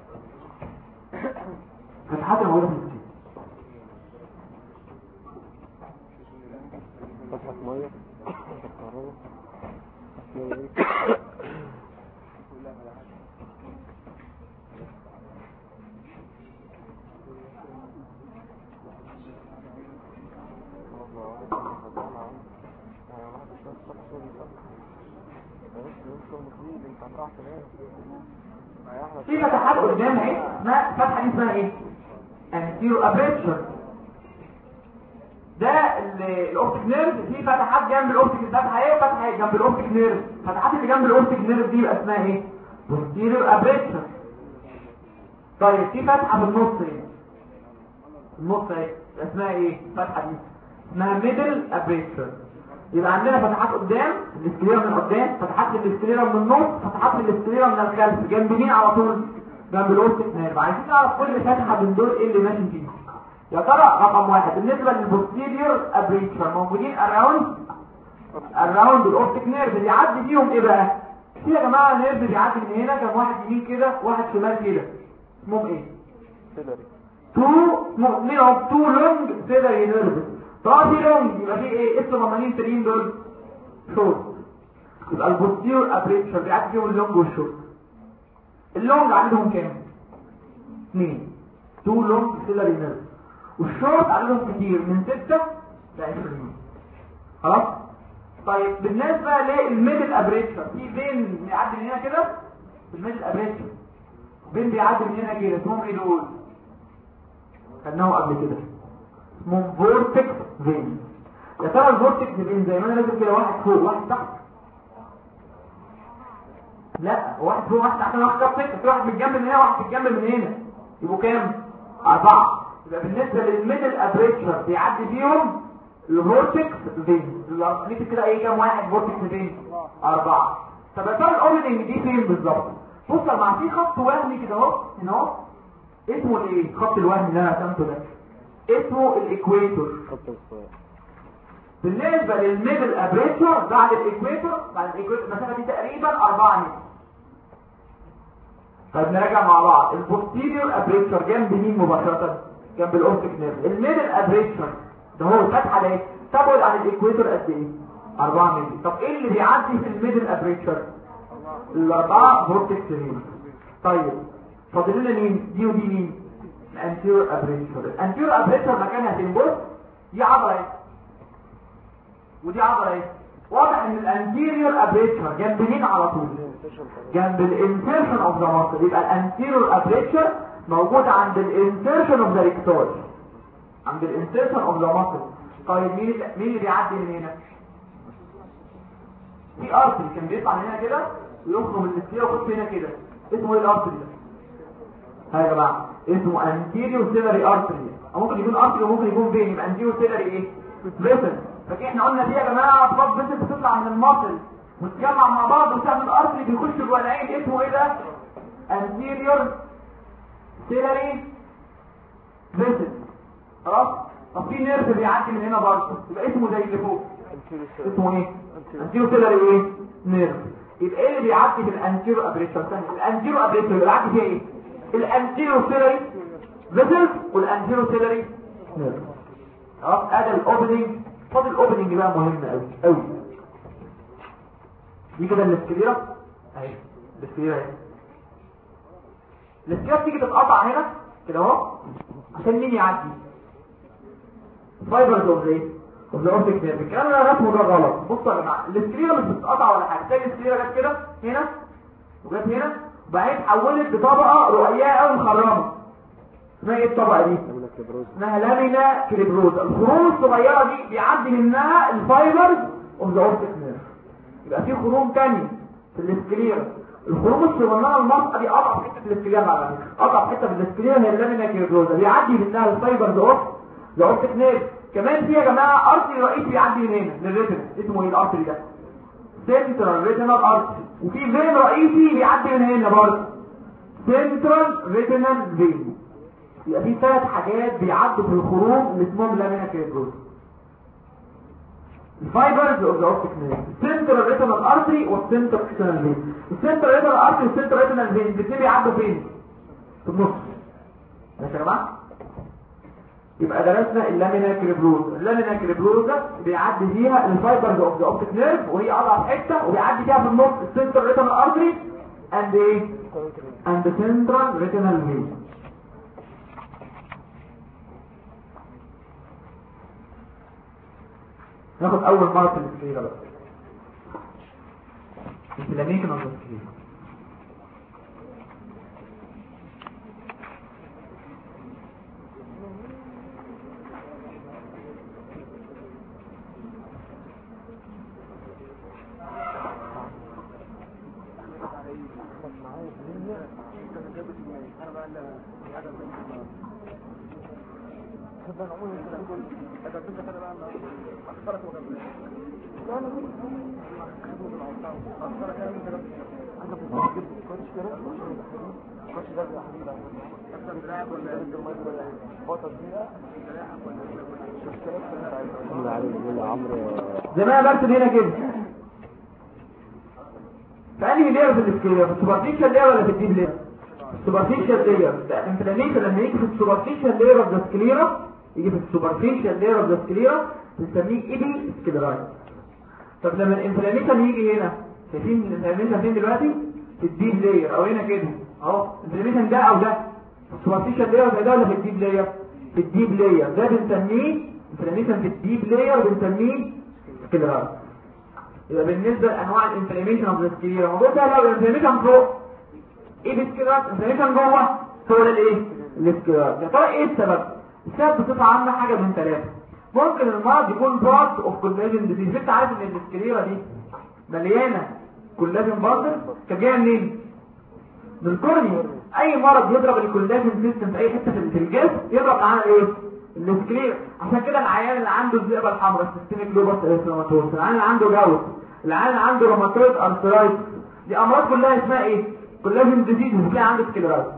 فتحات الموجوده في السكليرا. فتحة مية، فتحة كهرباء، في فتحات قدام اهي اسمها فتحه دي اسمها ايه؟ انتيرو ابريتشر. ده الاوبتيك نيرف. في فتحات جنب الاوبتيك، فتحه ايه وفتحه ايه جنب الاوبتيك نيرف. الفتحات اللي جنب الاوبتيك نيرف دي يبقى اسمها ايه؟ بوستيريو ابريتشر. طيب في فتحه في النص ايه؟ النص اهي اسمها ايه؟ الفتحه دي اسمها ميدل ابريتشر. يبقى عندنا فتحات قدام السكليرا من قدام، فتحات للسكليرا من النص، فتحات للسكليرا من الخلف. جنب مين على طول؟ جنب الاوبتيك نيرف. عايزين نعرف كل فتحه من دول ايه اللي ماشي فيه. يا ترى رقم واحد بالنسبه للبوستيريور ابريتشر موجودين اراوند الاوبتيك نيرف. اللي يعدي فيهم ايه بقى؟ في يا جماعه نيرف بيعدي من هنا، كان واحد يمين كده واحد شمال كده، اسمهم ايه؟ تو لونج سيلري نيرف. طب دي لونج يبقى في ايه؟ اسمه 80 ترين دول شورت. يبقى البوستيريور ابريتشر بيعدي فيهم اللونج والشورت. اللونج عندهم كام؟ 2 تو لونج سيلري نيرف، والشورت عددهم كتير من 6 ل 20. خلاص. طيب بالنسبه للميدل ابريتشر في بين بيعدي من هنا كده في الميدل ابريتشر، بين بيعدي من هنا كده اسمهم ايه دول؟ خدناهم قبل كده اسمهم فورتكس فين. يا ترى الفورتكس فين زي ما انا لازم كده واحد فوق واحد تحت؟ لا، واحد فوق واحد تحت واحد تحت. في واحد متجنب من هنا واحد متجنب من هنا، يبقوا كام؟ 4. يبقى بالنسبه للميدل ابريتشر بيعدي فيهم الفورتكس فين. نكتب كده ايه كام واحد فورتكس فين؟ 4. طب يا ترى الاوبننج دي فين بالظبط؟ بص يا جماعه في خط وهمي كده اهو هنا اهو اسمه الايه؟ خط الوهمي اللي انا رسمته ده اسمه الايكويتور. بالنسبه للميدل ابريتشر بعد الايكويتور المسافه دي تقريبا 4 متر. طيب نراجع مع بعض. البوستيريور ابريتشر جنب مين مباشره؟ جنب الاوبتيك نيرف. الميدل ابريتشر ده هو الفتحه ده تبعد عن الايكويتور قد ايه؟ 4 متر. طب ايه اللي بيعدي في الميدل ابريتشر؟ ال4 فورتكس فين. طيب فاضل لنا مين؟ دي ودي مين؟ الانتيريور ابريتشر. الانتيريور ابريتشر مكانها فين؟ بص دي عضله اهي ودي عضله اهي. واضح ان الانتيريور ابريتشر جنب مين على طول؟ جنب الانسيرشن اوف ذا ماسل. يبقى الانتيريور ابريتشر موجود عند الانسيرشن اوف ذا ريكتور، عند الانسيرشن اوف ذا ماسل. طيب مين اللي بيعدي من هنا؟ في ارتري كان بيطلع من هنا كده ويخرج من السكليرا ويخش هنا كده اسمه ايه الارتري ده؟ ها يا جماعه اسمه anterior ciliary artery، او ممكن يكون ارتري وممكن يكون فين، يبقى anterior ciliary ايه فيسل. فكده احنا قلنا دي يا جماعه اطراف فيسل بتطلع من المصل وتتجمع مع بعض وتعمل ارتري بيخش جوه العين، اسمه ايه ده؟ anterior ciliary فيسل. خلاص. طب في نيرف بيعدي من هنا برضه يبقى اسمه زي اللي فوق، اسمه ايه؟ anterior ciliary ايه نيرف. يبقى ايه اللي بيعدي بالانتيرو ابريتور؟ الانتيرو ابريتور اللي بيعدي فيها ايه؟ الانتيرو سيلري فيسل والانتيرو سيلري نيرف. خلاص ادي الاوبننج. فاضل الاوبننج بقى مهم قوي قوي. دي كده الاسكليرا اهي، الاسكليرا اهي. الاسكليرا بتيجي تتقطع هنا كده اهو عشان مين يعدي؟ فايبرز اوف ايه؟ اوف ذا اوبتيك نيرف. الكلام اللي انا رسمه ده غلط. بصوا يا جماعه الاسكليرا مش بتتقطع ولا حاجه، تلاقي الاسكليرا جت كده هنا وجت هنا وبعدين اتحولت لطبقه رقيقه قوي مخرمه. اسمها ايه الطبقه دي؟ اسمها لامينا كريبروزا. الخروم الصغيره دي بيعدي منها الفايبرز اوف ذا اوبتيك نيرف. يبقى في خروم ثاني في الاسكليرا. الخروم الصغننه المنطقه دي قطع في حته الاسكليرا، على فكره قطع حته في الاسكليرا هي اللامينا كريبروزا، بيعدي منها الفايبرز اوف ذا اوبتيك نيرف. كمان في يا جماعه ارتري رئيسي بيعدي من هنا للريتنا، اسمه ايه الارتري ده؟ سنترال ريتينال ارتري. وفي فين رئيسي بيعدي من هنا برضه، سنترال ريتينال فين. يبقى في 3 حاجات بيعدوا في الخروم اللي اسمهم لامينا كريبروزا. الفايبرز اوف ذا اوبتيك نيرف، سنترال ريتينال ارتري والسنترال ريتينال فين. السنترال ريتينال ارتري والسنترال ريتينال فين الاثنين بيعدوا فين؟ في النص. ماشي يا جماعه؟ يبقى درسنا اللامينا كريبروزا. اللامينا كريبروزا بيعدي فيها الفايبرز اوف ذا اوبتيك نيرف وهي اضعف حته، وبيعدي فيها في النص السنترال ريتينال ارتري اند ايه؟ اند سنترال ريتينال فين. ناخد اول مره في السكليرا بقى، الانفلاميشن اوف ذا سكليرا. زي ما انا برسم هنا كده، فانهي لير في الاسكليرا؟ في السوبرفيشال لير ولا في الديب لير؟ السوبرفيشال لير. الانفلاميشن لما يجي في السوبرفيشال لير اوف ذا سكليرا، يجي في السوبرفيشال لير اوف ذا سكليرا بنسميه ايبي سكليرايت. طب لما الانفلاميشن يجي هنا، شايفين الانفلاميشن فين دلوقتي؟ في الديب لير او هنا كده اهو. الانفلاميشن ده او ده في السوبرفيشال لير زي ده ولا في الديب لير؟ في الديب لير. ده بنسميه انفلاميشن في الديب لير، بنسميه سكليرايت. يبقى بالنسبه لانواع الانفلاميشن اوف ذا سكليرا، موضوع ده لو الانفلاميشن فوق ايه بالسكليرايت، الانفلاميشن جوه هو ده الايه؟ السكليرايت. يا ترى ايه السبب؟ السبب بصفه عامه حاجه من 3. ممكن المرض يكون بارت اوف كولاجين ديزيز. انت عارف ان السكليرا دي مليانه كولاجين باندل، كان جايه منين؟ من الكورنيا. اي مرض يضرب الكولاجين سيستم في اي حته في الجسم يضرب معانا ايه؟ السكليرا. عشان كده العيان اللي عنده الذئبه الحمراء سيستميك لوبس اريثروماتوز، العيان اللي عنده جوت، العيان اللي عنده روماتويد ارثرايتس، دي امراض كلها اسمها ايه؟ كولاجين ديزيز، وبتلاقي عنده سكليرايت.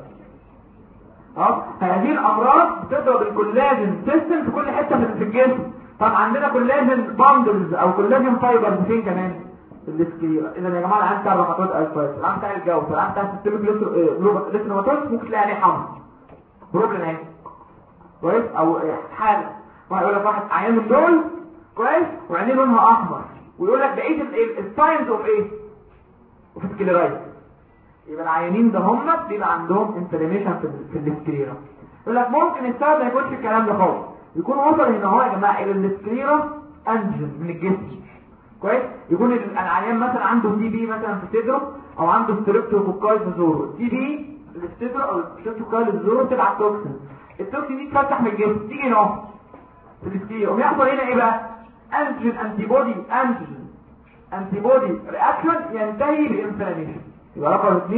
هذه الامراض بتضرب الكولاجين سيستم في كل حته في الجسم. طب عندنا كولاجين باندلز او كولاجين فايبرز فين كمان؟ في السكليرا. اذا يا جماعه العيان بتاع الروماتويد ارثرايتس، العيان بتاع الجوت، العيان بتاع السيستميك لوبس اريثروماتوز ممكن تلاقي عليه حمض بروبلم اهي كويس، او حاله واحد يقول لك واحد عيان من دول كويس وعينيه لونها احمر، ويقول لك بقيه الساينز اوف ايه؟ اوف سكليرايت. يبقى العيانين ده هم بيبقى عندهم انفلاميشن في السكليرا. يقول لك ممكن السبب ما يكونش الكلام ده خالص، يكون وصل هنا اهو يا جماعه الى السكليرا انجن من الجسم كويس. يكون العيان مثلا عنده تي بي مثلا في صدره، او عنده ستريبتوكوكاي في زوره. تي بي الصدر او ستريبتوكوكاي في زوره بتبعت توكسين، التوكسين دي تفتح من الجسم تيجي هنا في السكليرا، ويحصل هنا ايه بقى؟ انجن انتي بودي رياكشن ينتهي بانفلاميشن. يبقى رقم 2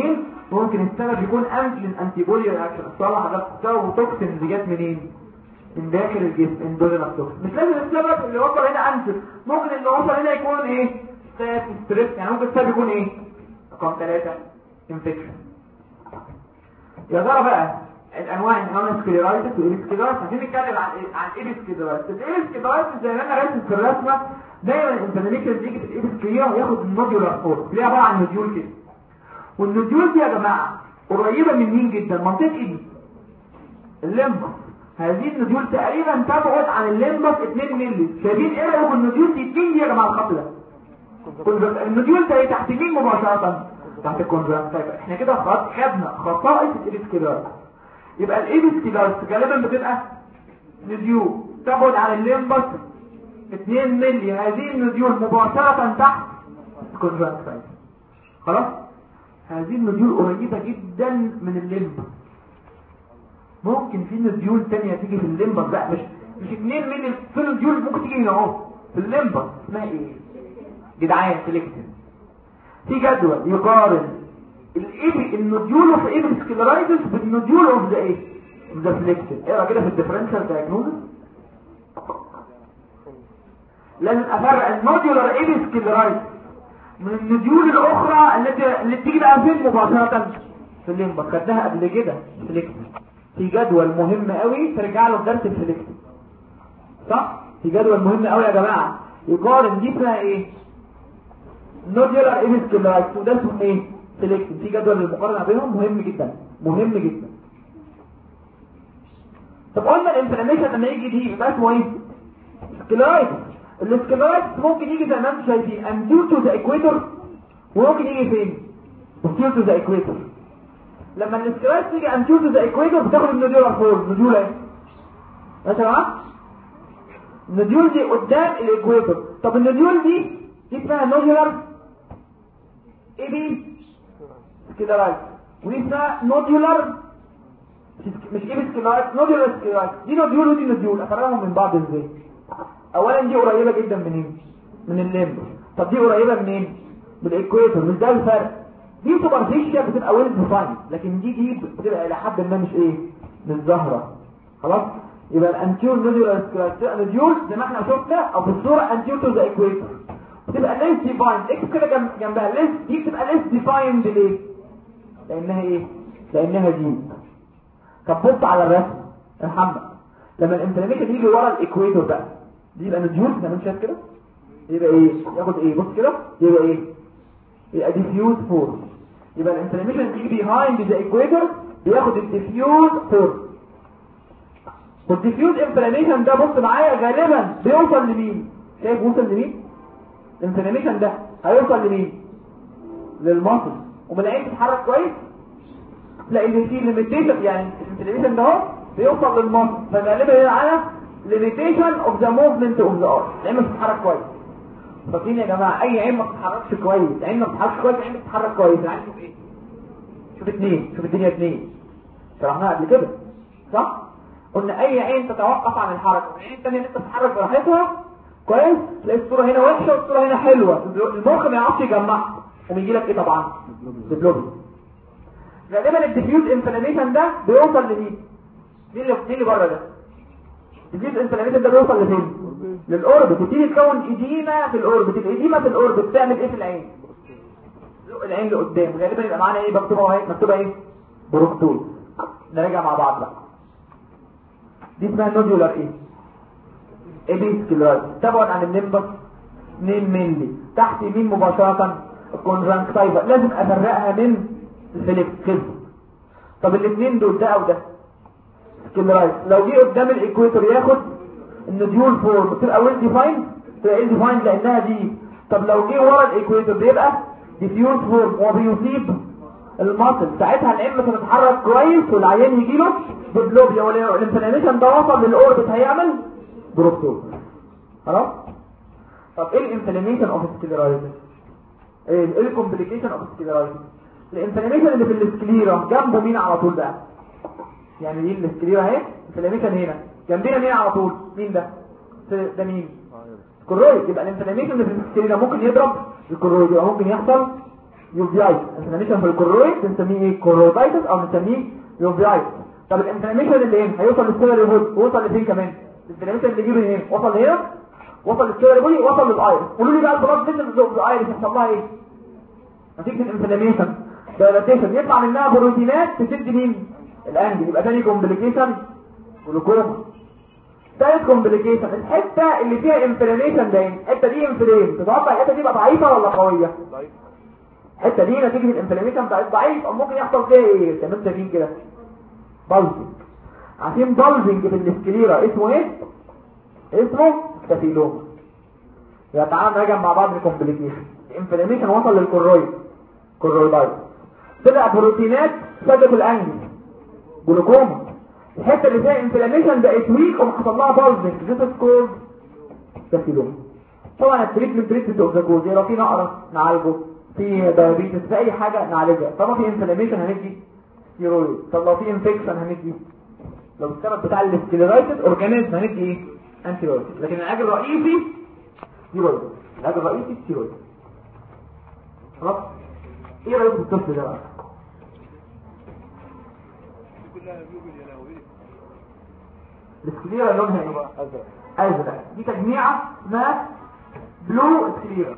ممكن السبب يكون انتيجين انتي بودي رياكشن. الصراحه حضرتك تساوي توكسين اللي جت منين؟ من داخل الجسم، اندوجينوس توكسين. مش لازم السبب اللي وصل هنا انتيجين، ممكن اللي وصل هنا يكون ايه؟ ستريس. يعني ممكن السبب يكون ايه؟ رقم 3 انفكشن. يا ترى بقى الانواع السكليرايتس والإبسكليرايتس. عايزين نتكلم عن الإبسكليرايتس. الإبسكليرايتس زي ما انا راسم في الرسمه، دايما الانفلاميشن بيجي في الإبسكليرا وياخد النوديولار فورم، اللي هي عباره عن نوديول كده. والنوديول دي يا جماعه قريبه من مين جدا؟ منطقه ايه؟ الليمبس. هذه النوديول تقريبا تبعد عن الليمبس 2 مللي. شايفين ايه لو النوديول دي تيجي يا جماعه الخط ده؟ النوديول ده تحت مين مباشره؟ تحت الكونجكتيفا. احنا كده خدنا خصائص الإبسكليرايتس. يبقى الإبسكليرايتس غالبا بتبقى نوديول تبعد عن الليمبس 2 مللي. هذه النوديول مباشره تحت الكونجكتيفا. خلاص؟ هذه النوديول قريبه جدا من الليمبس. ممكن في نوديول تانية تيجي في الليمبس بقى، مش 2 مللي. في نوديول ممكن تيجي هنا اهو في الليمبس. اسمها ايه جدعان؟ سيلكتين. في جدول يقارن النوديول اوف إبسكليرايتس بالنوديول اوف ذا ايه؟ ذا سيلكتين. اقرا كده في الديفرنشال دايجنوستس. لازم افرق النوديولار إبسكليرايتس من النوديول الاخرى اللي بتيجي بقى فين مباشره في الليمبس. خدناها قبل كده سيلكتين. في جدول مهم قوي ترجع له في درس السيلكتين، صح؟ في جدول مهم قوي يا جماعه يقارن دي اسمها ايه؟ نوديولار إبسكليرايتس، وده اسمه ايه؟ سيلكتين. في جدول المقارنه بينهم مهم جدا، مهم جدا. طب قلنا الانفلاميشن لما يجي دي يبقى اسمه ايه؟ سكليرايتس. السكليرايتس ممكن يجي زي ما انتم شايفين انتيور تو ذا ايكويتور، وممكن يجي فين؟ بوستيريور تو ذا ايكويتور. لما السكليرايتس تيجي انتيور تو ذا ايكويتور بتاخد النوديولار فورم. نوديول اهي يا جماعه، النوديول دي قدام الايكويتور. طب النوديول دي اسمها نوديولار إبسكليرايتس، ودي اسمها نوديولار مش إبسكليرايتس، نوديولار سكليرايتس. دي نوديول ودي نوديول. افرقهم من بعض ازاي؟ اولا دي قريبه جدا منين؟ من الليمبس. طب دي قريبه منين؟ من الايكويتور. مش ده الفرق. دي سوبرفيشال بتبقى ويل ديفايند، لكن دي بتبقى الى حد ما مش ايه؟ مش ظاهره. خلاص؟ يبقى الانتيور نوديولار نوديول زي ما احنا شفنا او في الصوره انتيور تو ذا ايكويتور بتبقى ليس ديفايند. اكس كده جنبها ليس، دي بتبقى ليس ديفايند ليه؟ لانها ايه؟ لانها دي. طب بص على الرسم يا محمد، لما الانفلاميشن يجي ورا الايكويتور بقى دي يبقى نوديول زي ما انت شايف كده. يبقى ايه؟ ياخد ايه؟ بص كده يبقى ايه؟ يبقى ديفيوز فورم. يبقى الانفلاميشن يجي بيهايند ذا ايكويتور بياخد الديفيوز فورم. والديفيوز انفلاميشن ده بص معايا غالبا بيوصل لمين؟ شايف وصل لمين؟ الانفلاميشن ده هيوصل لمين؟ للمصل. ومن العين تتحرك كويس تلاقي ان في ليميتيشن، يعني الانفلاميشن ده اهو بيوصل للمصل، فغالبا هنا على limitation of the movement of the arm. العين ما بتتحرك كويس. فاكرين يا جماعه اي عين ما بتتحركش كويس، عين ما بتتحركش كويس، عين بتتحرك كويس. العين شوف ايه؟ شوف اتنين، شوف الدنيا اتنين. شرحناها قبل كده صح؟ قلنا اي عين تتوقف عن الحركه والعين الثانيه اللي تتحرك براحتها كويس، تلاقي الصوره هنا وحشه والصوره هنا حلوه. المخ ما يعرفش يجمعها وبيجي لك ايه طبعا؟ ديبلوبي. غالبا الديفيوز انفلاميشن ده بيوصل لمين؟ مين اللي بره ده؟ الديفيوز انفلاميشن ده بيوصل لفين؟ للاوربت. وتيجي تكون اديمه في الاوربت. الاديمه في الاوربت بتعمل ايه في العين؟ زق العين لقدام. غالبا يبقى معانا ايه؟ مكتوبه ايه؟ بروكتول. نراجع مع بعض بقى. دي اسمها نوديولار ايه؟ إبسكليرايتس. تبعد عن الليمبس 2 مللي. تحت يمين مباشره الكونجكتيفا. لازم افرقها من السيلكتيف. طب الاثنين دول ده او ده سكليرايتس، لو جه قدام الايكويتور ياخد النوديول فورم، بتبقى ويل ديفايند. تبقى ويل ديفايند لانها دي. طب لو جه ورا الايكويتور بيبقى ديفيوز فورم وبيصيب الماسل. ساعتها العين مش هتتحرك كويس والعيان يجي له ديبلوبيا. والانفلاميشن ده وصل للاوربت هيعمل بروكتول. خلاص؟ طب ايه الانفلاميشن اوف سكليرايتس؟ ايه الكومبليكيشن اوف سكليرايتس؟ الانفلاميشن اللي في السكليرا جنبه مين على طول بقى؟ يعني دي السكليرا اهي، انفلاميشن هنا جنبنا مين على طول؟ مين ده؟ ده مين؟ كرويد. يبقى الانفلاميشن اللي في السكليرا ممكن يضرب الكرويد، يبقى ممكن يحصل يوفيايتس. انفلاميشن في الكورويد بنسميه ايه؟ كورويدايتس او بنسميه يوفيايتس. طب الانفلاميشن اللي ايه هيوصل للسيلري بودي وصل لفين كمان؟ الانفلاميشن اللي يجيب هنا وصل هنا، وصل للسيلري بودي، وصل للايرس. قولوا لي بقى البلاد فيسلز اوف الايرس يحصل لها ايه نتيجه الانفلاميشن؟ دايلاتيشن، يطلع منها بروتينات تسد مين؟ الانجل. يبقى ثاني كومبليكيشن جلوكوما. ثالث كومبليكيشن الحته اللي فيها انفلاميشن ده، الحته دي انفلام، تتوقع الحته دي بقى ضعيفه ولا قويه؟ الحته دي نتيجه الانفلاميشن بقت ضعيف، او ممكن يحصل فيها ايه؟ تمام شايفين كده بلجنج. عارفين بلجنج في السكليرا اسمه ايه؟ اسمه ستافيلوما. يبقى تعالى نراجع مع بعض الكومبليكيشن. الانفلاميشن وصل للكورويد، كورويدايت، طلع بروتينات سدت الانجل، جلوكوما. الحته اللي فيها انفلاميشن بقت ويك وحصل لها بلجنج، ذات سكول ستافيلوما. طبعا التريتمنت اوف ذا كوز، لو في نقرس نعالجه، في دايابيتس، في اي حاجه نعالجها. طبعا في انفلاميشن هندي ستيرويد. طب لو في انفكشن هندي، لو السبب بتاع السكليرايتس اورجانيزم هندي ايه؟ انتيبيوتيك. لكن العلاج الرئيسي ستيرويد، العلاج الرئيسي ستيرويد. خلاص. ايه رايك في الطفل ده بقى؟ السكليرا لونها ايه؟ ازرق. ازرق. دي تجميعه اسمها بلو سكليرا.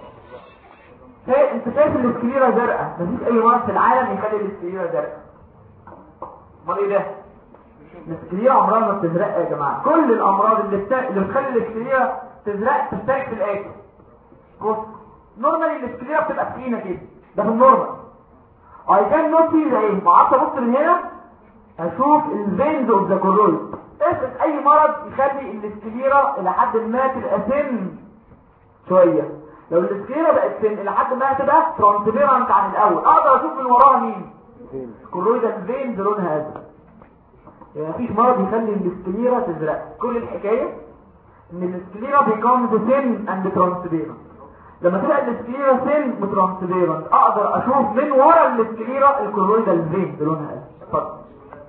انت شايف السكليرا زرقاء، مفيش اي مرض في العالم يخلي السكليرا زرقاء. امال ايه ده؟ السكليرا عمرها ما بتزرق يا جماعه. كل الامراض اللي بتخلي السكليرا تزرق تشترك في الاكل. بص، نورمالي السكليرا بتبقى تخينه كده، ده في النورمال. اي كان نوت سي زي ايه؟ قعدت ابص من هنا اشوف الفينز اوف ذا كورويد. افرض اي مرض يخلي السكليرا الى حد ما تبقى سن شويه. لو السكليرا بقت سن الى حد ما تبقى ترانسبيرنت عن الاول، اقدر اشوف من وراها مين؟ كورويد الفينز لونها ازرق. يعني مفيش مرض يخلي السكليرا تزرق. كل الحكايه ان السكليرا بيكون سن اند ترانسبيرنت. لما تبقى السكليرا سن وترانسبيرنت اقدر اشوف من ورا السكليرا الكورويد الفينز لونها ازرق. اتفضل.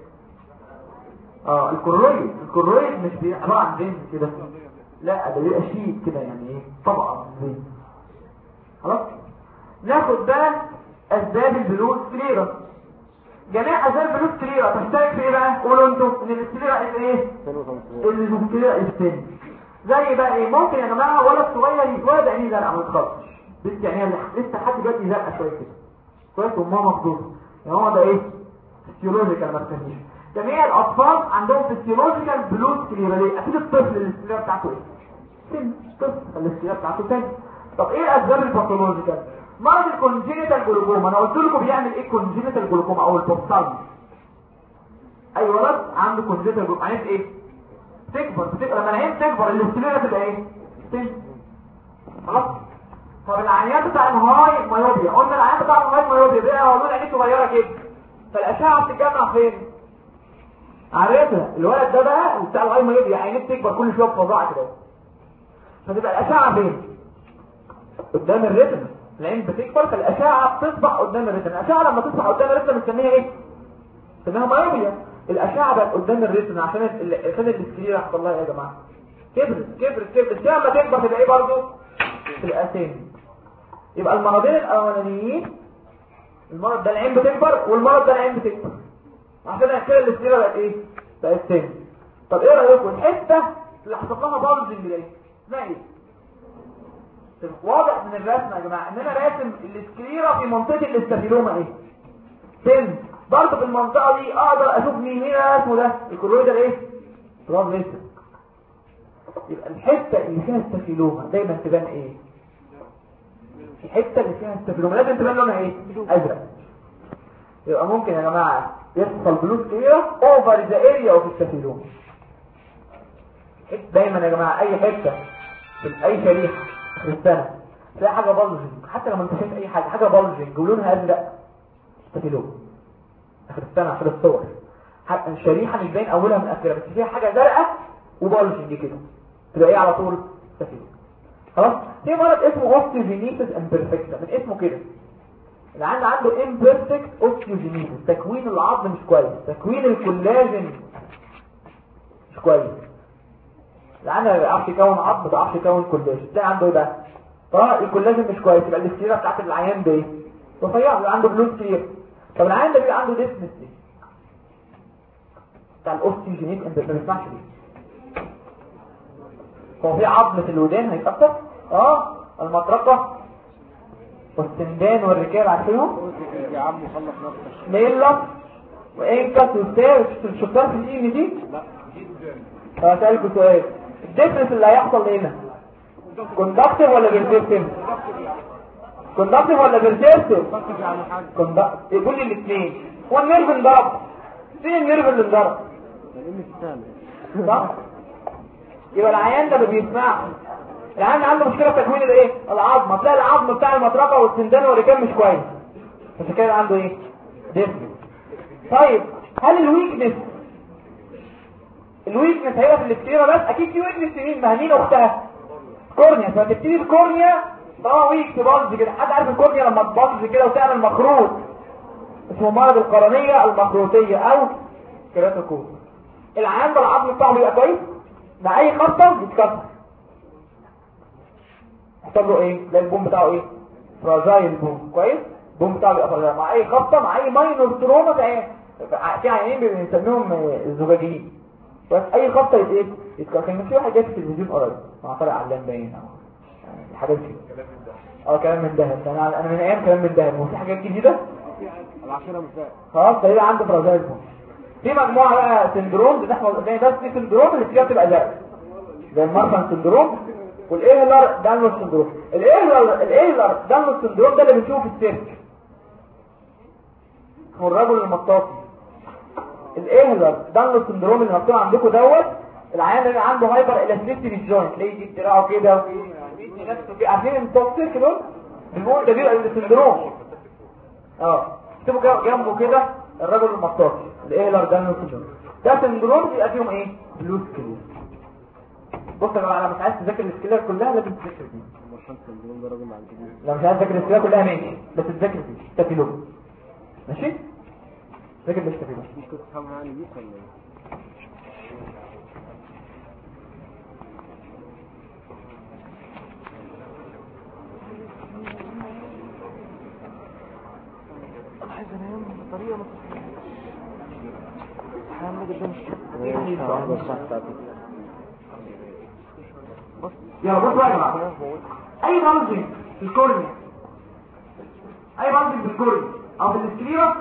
الكورويد مش عباره عن فينز كده، لا ده بيبقى شيت كده، يعني ايه؟ طبقه فينز. خلاص. ناخد بقى اسباب البلو سكليرا. جميع اسباب البلو سكليرا تشترك في ايه بقى؟ قولوا انتوا ان السكليرا ايه؟ السكليرا السن. زي بقى ايه؟ ممكن يا جماعه ولد صغير يتولد عينيه زرقاء ما يتخطش، بس يعني لسه لحد دلوقتي زرقاء شويه كده كويس، وامها مخضوضه، يعني هو ده ايه؟ فيسيولوجيكال ما تفهميش. جميع الاطفال عندهم فيسيولوجيكال بلو سكليرا. ليه؟ اكيد الطفل السكليرا بتاعته ايه؟ سن. الطفل السكليرا بتاعته سن. طب ايه الاسباب الباثولوجيكال؟ مرض الكونجينيتال جلوكوما. انا قلت لكم بيعمل ايه كونجينيتال جلوكوما او البوبسالم؟ اي ولد عنده كونجينيتال جلوكوما عينيه ايه؟ تكبر. لما العين تكبر السكليرا تبقى ايه؟ سن. خلاص. طب العيان بتاع الهاي مايوبيا، قلنا العيان بتاع الهاي مايوبيا بيبقى موجود عينيه صغيره كده، فالاشعه بتتجمع فين؟ عارفها. الولد ده بقى بتاع الهاي مايوبيا عينيه بتكبر كل شويه بفظاعه كده، فتبقى الاشعه فين؟ قدام الريتنا. العين بتكبر فالاشعه بتصبح قدام الريتنا. الاشعه لما تصبح قدام الريتنا بنسميها ايه؟ بنسميها مايوبيا. الاشعه بقت قدام الريتنا عشان السكليرا يحصل لها يا جماعه كبرت لما تكبر تبقى ايه برضه؟ تبقى سن. يبقى المرضين الاولانيين، المرض ده العين بتكبر والمرض ده العين بتكبر، عشان كده السكليرا بقت ايه؟ بقت سن. طب ايه رايكم الحته اللي حصل لها بلجنج دي اسمها ايه؟ واضح من الرسمه يا جماعه ان انا راسم السكليرا في منطقه الاستافيلوما ايه؟ سن. برضه في المنطقه دي اقدر اشوف مين اسمه ده؟ الكورويدال ايه؟ بلاد فيسل. يبقى الحته اللي فيها استافيلوما دايما تبان ايه؟ الحته اللي فيها استافيلوما لازم تبان لونها ايه؟ ازرق. يبقى ممكن يا جماعه يحصل بلو سكليرا اوفر ذا اريا اوف استافيلوما. دايما يا جماعه اي حته في اي شريحه في السنه تلاقي حاجه بلجنج، حتى لما انت شايف اي حاجه بلجنج ولونها ازرق استافيلوما اخر السنه عشان الصور. الشريحه مش باين اولها من اخرها، بس فيها حاجه زرقاء وبلجنج كده، تبقى ايه على طول؟ استافيلوما. خلاص. في مرض اسمه اوستيوجينيسيس امبرفكتا، من اسمه كده العيان عنده امبرفكت اوستيوجينيسيس، تكوين العظم مش كويس، تكوين الكولاجين مش كويس. العيان ما بيعرفش يكون عظم، ما بيعرفش يكون كولاجين، تلاقي عنده ايه بقى؟ الكولاجين مش كويس، يبقى السكليرا بتاعت العيان ده ايه؟ رفيع بيبقى عنده بلوز كتير. طب العيان ده بيبقى عنده ديسنس بتاع الاوستيوجينيك اند ما بيسمعش ليه؟ هو في عظم في الودان هيتأثر؟ المطرقة والسندان والركاب عارفينهم؟ يا عم خلص نفسك. ميلا وانكس والسير الشطار في الإيم دي؟ لا هسألكوا سؤال، الديفرنس اللي هيحصل هنا كوندكتيف ولا بيرسيستيف؟ كوندكتيف ولا بيرسيستيف؟ كوندكتيف. يقول لي الاثنين. هو النيرف انضرب، فين النيرف اللي انضرب؟ صح؟ يبقى العيان ده اللي بيسمع، العيان عنده مشكله في تكوين الايه؟ العظم. تلاقي العظم بتاع المطرقه والسندان والركاب مش كويس، عشان كده عنده ايه؟ ديفرنس. طيب هل الويكنس هي في السكليرا بس؟ اكيد في ويكنس في مهنين اختها كورنيا. فتبتدي الكورنيا طبعا ويك تبلج كده. حد عارف الكورنيا لما تبلج كده وتعمل مخروط اسمه مرض القرنيه المخروطيه او كيراتوكوز. العيان ده العظم بتاعه بيبقى كويس، مع اي خبطه يتكسر. يحصل له ايه؟ تلاقي البوم بتاعه ايه؟ فراجايل بوم. كويس؟ البوم بتاعه بيبقى فراجايل مع اي خبطه، مع اي ماينور تروما. في عيانين بنسميهم الزجاجيين، بس اي خبطه يتكسر. كان في واحد جاي في التلفزيون قريب مع طارق علام باين حاجات كده. كلام من دهب. انا من ايام كلام من دهب. وفي حاجات جديده العشرة مساء خلاص تقريبا عنده فراجايل بوم. في مجموعه بقى سندروم بتحصل زي بس في سندروم اللي فيها بتبقى زي المارفان سندروم والايهلر دانلوس سندروم. الايهلر دانلوس سندروم ده اللي بنشوفه في السيرك، هو الرجل المطاطي. الايهلر دانلوس سندروم اللي مكتوب عندكم دوت، العيان اللي عنده هايبر الاستيسيتي في الجوينت، تلاقيه يجي دراعه كده ويدي نفسه كده. عارفين السيرك دول؟ بيقول ده بيبقى السندروم. اكتبوا جنبه كده الرجل المطاطي الايهلر دانلوس سندروم. ده سندروم بيبقى فيهم ايه؟ بلوز كلير. بص يا جماعه، انا مش عايز تذاكر السكيلر كلها، لازم تذاكر دي. لو مش عايز تذاكر السكيلر كلها ماشي، بس تذاكر دي تافيلو. ماشي؟ ذاكر ليش تافيلو. ممكن تفهمها يعني دي ولا ايه؟ عايز انام بطريقه ما يلا بصوا يا جماعه، اي بلجنج في الكورنيا، اي بلجنج في الكورنيا او في السكليرا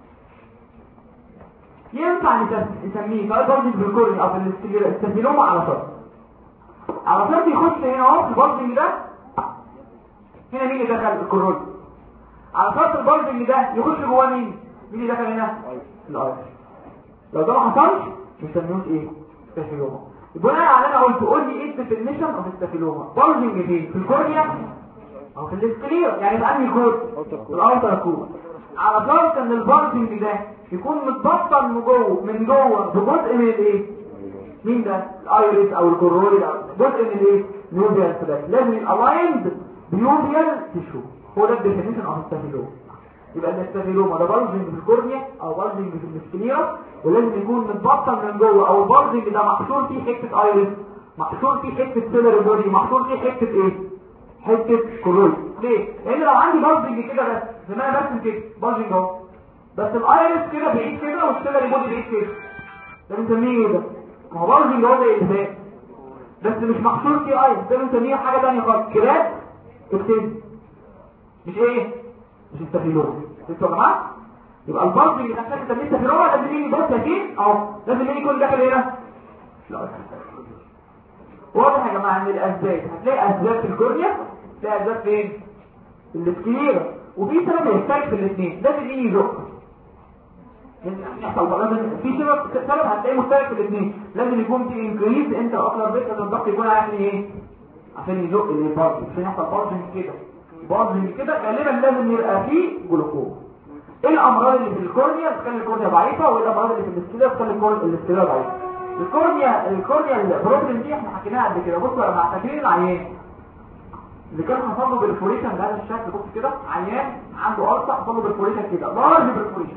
ينفع نسميه سواء بلجنج في الكورنيا او في السكليرا استافيلوما على شرط. على شرط يخش هنا اهو في البلجنج ده. هنا مين اللي دخل الكورنيا؟ على شرط البلجنج ده يخش جوه مين اللي دخل هنا؟ الايرس. لو ده ما حصلش ما نسميهوش ايه؟ استافيلوما. بناء على انا قلت قول لي ايه الديفينيشن اوف الستافيلوما؟ بلجنج فين؟ في الكورنيا او في السكليرا، يعني في انهي كور؟ الاوتر كور. على شرط ان البلجنج ده يكون متبطن من جوه بجزء من الايه؟ مين ده؟ الايريس او الكوروني، جزء من الايه؟ نيوبيال سباك. لازم يبقى الايند بيوبيال تيشو. هو ده الديفينيشن اوف الستافيلوما. يبقى الاستافيلوما ده بلجنج في الكورنيا او بلجنج في السكليرا، ولازم يكون متبطن من جوه، او البلجنج ده محشور فيه حته ايريس، محشور فيه حته سيلر بودي، محشور فيه حته ايه؟ حته كورويد. ليه؟ لان لو عندي بلجنج كده بس زي ما انا برسم كده بلجنج اهو، بس الايريس كده بعيد كده والسيلر بودي بعيد كده، ده بنسميه ايه ده؟ ما هو بلجنج اهو زي الباقي بس مش محشور فيه ايريس، ده بنسميه حاجه ثانيه خالص، كراك اكتب. مش ايه؟ مش استافيلوما. انتوا يا جماعه يبقى البلج اللي داخل تسميه استافيلوما لازم يجي بص اكيد اهو، لازم يكون داخل هنا. لا واضح يا جماعه ان الاسباب هتلاقي اسباب في الكورنيا، تلاقي اسباب فين؟ في السكليرا، وفي سبب يشترك في الاثنين، لازم يجي يزق. لازم في سبب هتلاقيه مشترك في الاثنين، لازم يكون في انكريز انت اصلا بيت الضغط يكون عشان ايه؟ عشان يزق البلج، عشان يحصل بلج كده بلج كده غالبا لازم يبقى فيه جلوكوز. ايه الامراض اللي في الكورنيا تخلي الكورنيا ضعيفه، وايه الامراض اللي في السكليرا تخلي السكليرا ضعيفه؟ الكورنيا البروبلم دي احنا حكيناها قبل كده. بصوا لما فاكرين العيان اللي كان حصل له برفوريشن بهذا الشكل، بص كده عيان عنده قرصه حصل له برفوريشن كده لارج برفوريشن،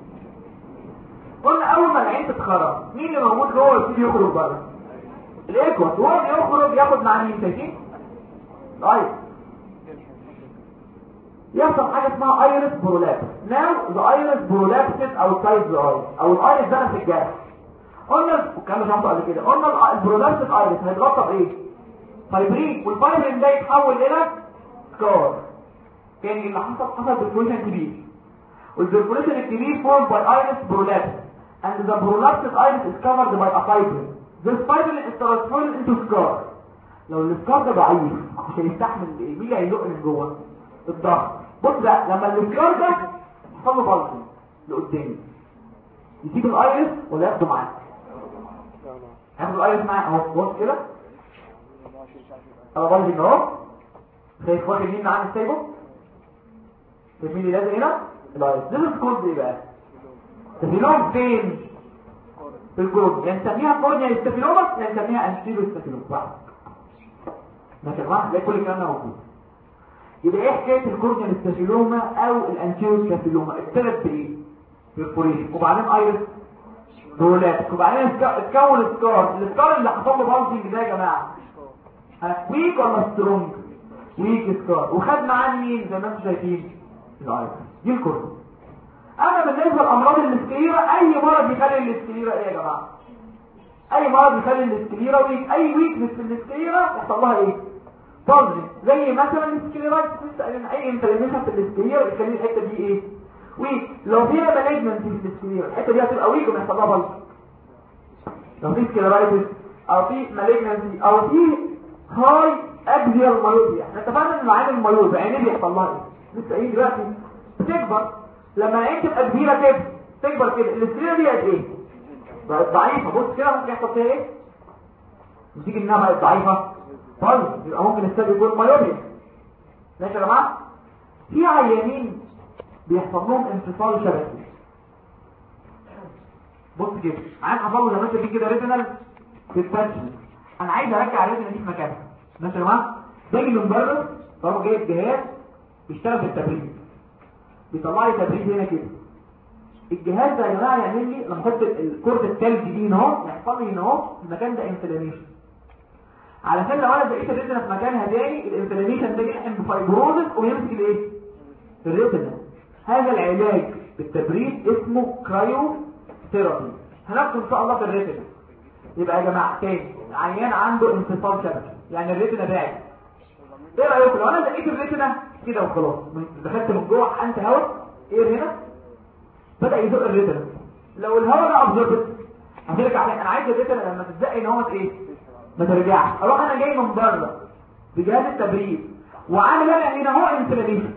قلنا اول ما العين تتخرج مين اللي موجود جوه يبتدي يخرج بره؟ الايكوس. وهو بيخرج ياخد مع مين؟ شايفين؟ طيب يحصل حاجه اسمها ايرس برولابس. ناو ذا ايرس برولابسز اوتسايد ذا اي، او الايرس ده في الجرح. قلنا الكلام ده قبل كده، قلنا البرولابس ايرس هيتغطى بايه؟ فايبرين، والفايبرين ده يتحول الى سكار. كان اللي حصل بالبرولابس كبير، والبرولابس الكبير formed by iris prolapse and the prolapsed iris is covered by a fibrin. This fibrin is transformed into scar. لو السكار ده ضعيف مش هيستحمل ايه؟ مين اللي هيزق من جوه؟ الضغط. بص بقى لما السكار ده يحصل له بلطي لقدام، يسيب الايرس ولا ياخده معاه؟ هاخد الايرس معاه اهو. بص كده انا بلطي اهو، شايف واحد مين معاه سايبه؟ شايف مين اللي لازق هنا؟ الايرس. ده الكود ايه بقى؟ ستافيلوم فين؟ في الجروب. يعني نسميها كورنيا ستافيلوما، يعني نسميها انتيريو ستافيلوما. صح؟ ماشي يا جماعه، تلاقي كل الكلام ده موجود. يبقى ايه حكايه الكورنيا ستافيلوما او الانتيريو ستافيلوما؟ ابتدت بايه؟ بالبوريشن، وبعدين ايرس برولابس، وبعدين اتكون السكار اللي حصل له بالزنج ده يا جماعه. ويك ولا سترونج؟ ويك سكار، وخد معاه مين زي ما انتم شايفين؟ الايرس. دي الكورنيا. اما بالنسبه لامراض الاسكليرا، اي مرض يخلي الاسكليرا ايه يا جماعه؟ اي مرض يخلي الاسكليرا ويك، اي ويكنس في الاسكليرا يحصل لها ايه؟ بالزنج. زي مثلا الاسكليرايتس، اي انفلاميشن في الاسكليرا يخلي الحته دي ايه؟ ويك. لو فيها مالجنسي في الاسكليرا الحته دي هتبقى ويك ويحصل لها بالزنج. لو في سكليرايتس او في مالجنسي او في هاي اكزيال مايوبيا، احنا اتفقنا ان العين المايوبيا عينيه بيحصل لها ايه؟ لسه ايه دلوقتي؟ بتكبر. لما العين تبقى كبيره كده تكبر كده، الاسكليرا دي قد ايه؟ بقت ضعيفه. بص كده ممكن يحصل فيها ايه؟ نتيجه انها بقت ضعيفه طيب يبقى ممكن السبب يكون مايوبيا. ماشي يا جماعه. في عيانين بيحصل لهم انفصال شبكي. بص كده عين حصل له زي ما انت في كده ريتينال ديسبانشن، انا عايز ارجع الريتنا دي في مكانها. ماشي يا جماعه. باجي من بره طالما جايب جهاز بيشتغل في التبريد، بيطلع لي تبريد هنا كده. الجهاز ده يا جماعه يعمل لي لما احط الكورد الثلج دي هنا اهو، يحصل لي هنا اهو المكان ده انفلاميشن، علشان لو انا بقيت الريتنا في مكانها تاني الانفلاميشن ده يحقن بفايبروزس ويمسك الايه؟ الريتنا. هذا العلاج بالتبريد اسمه كرايو ثيرابي، هناخده ان شاء الله في الريتنا. يبقى يا جماعه تاني عيان عنده انفصال شبكي، يعني الريتنا باعت. ايه رايكم لو انا زقيت الريتنا كده وخلاص، دخلت من جوه حقنت هواء ايه هنا بدا يزق الريتنا، لو الهواء ده ابزوربت هترجع عليه. انا عايز الريتنا لما تتزق ان هو ايه؟ ما ترجعش. اروح انا جاي من بره بجهاز التبريد وعامل انا هنا اهو انفلاميشن،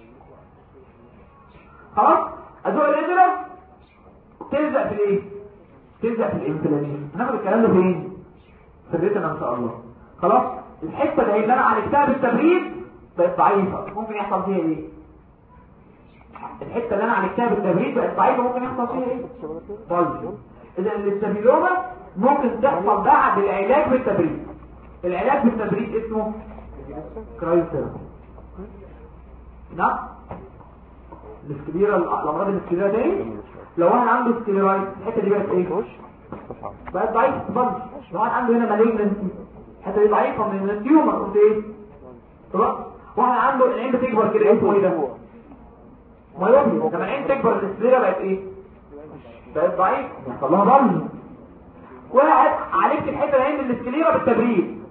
خلاص ازق الريتنا تلزق في الايه؟ تلزق في الانفلاميشن. هناخد الكلام ده فين؟ في الريتنا ان شاء الله. خلاص الحته اللي انا عالجتها بالتبريد بقت ضعيفه، ممكن يحصل فيها ايه؟ الحته اللي انا عالجتها بالتبريد بقت ضعيفه، ممكن يحصل فيها ايه؟ طيب اذا الاستافيلوما ممكن تحصل بعد العلاج بالتبريد. العلاج بالتبريد اسمه كرايوثيرابي. نعم الاسكليرا، الامراض الاسكليرا دي لو واحد عنده سكليرايت الحته دي بقت ايه؟ بقت ضعيفه برضه. لو واحد عنده هنا مالجنسي الحته دي ضعيفه من التيومر، قلت ايه؟ خلاص واحد عنده العين بتكبر كده اسمه ايه ده؟ مايوبيا. لما العين تكبر الاسكليرا بقت ايه؟ بقت ضعيفه يحصل لها ضم. واحد عالجت الحته العين من الاسكليرا بالتبريد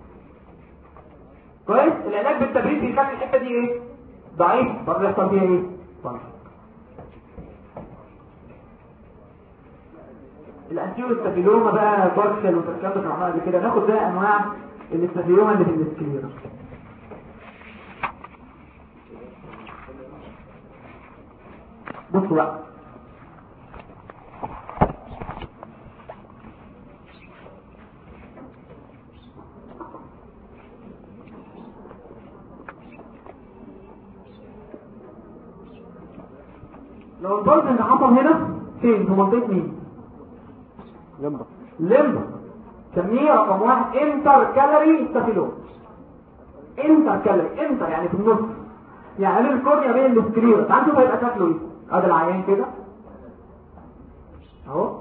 كويس، العلاج بالتبريد بيخلي الحته دي ايه؟ ضعيف، برضه يحصل فيها ايه؟ ضم. الانتيريو ستافيلوما بقى بارشل والكلام ده كنا قبل كده. ناخد بقى انواع الاستافيلوما اللي في الاسكليرا. بصوا بقى لو البلس حصل هنا فين؟ في منطقه مين؟ لمبا. سميه رقم 1 انتر كالوري ستافيلوما. انتر كالوري، انتر يعني في النص، يعني الكورنيا بين الاسكليرا. تعالوا شوفوا هيبقى شكله ايه. ادي العيان كده اهو،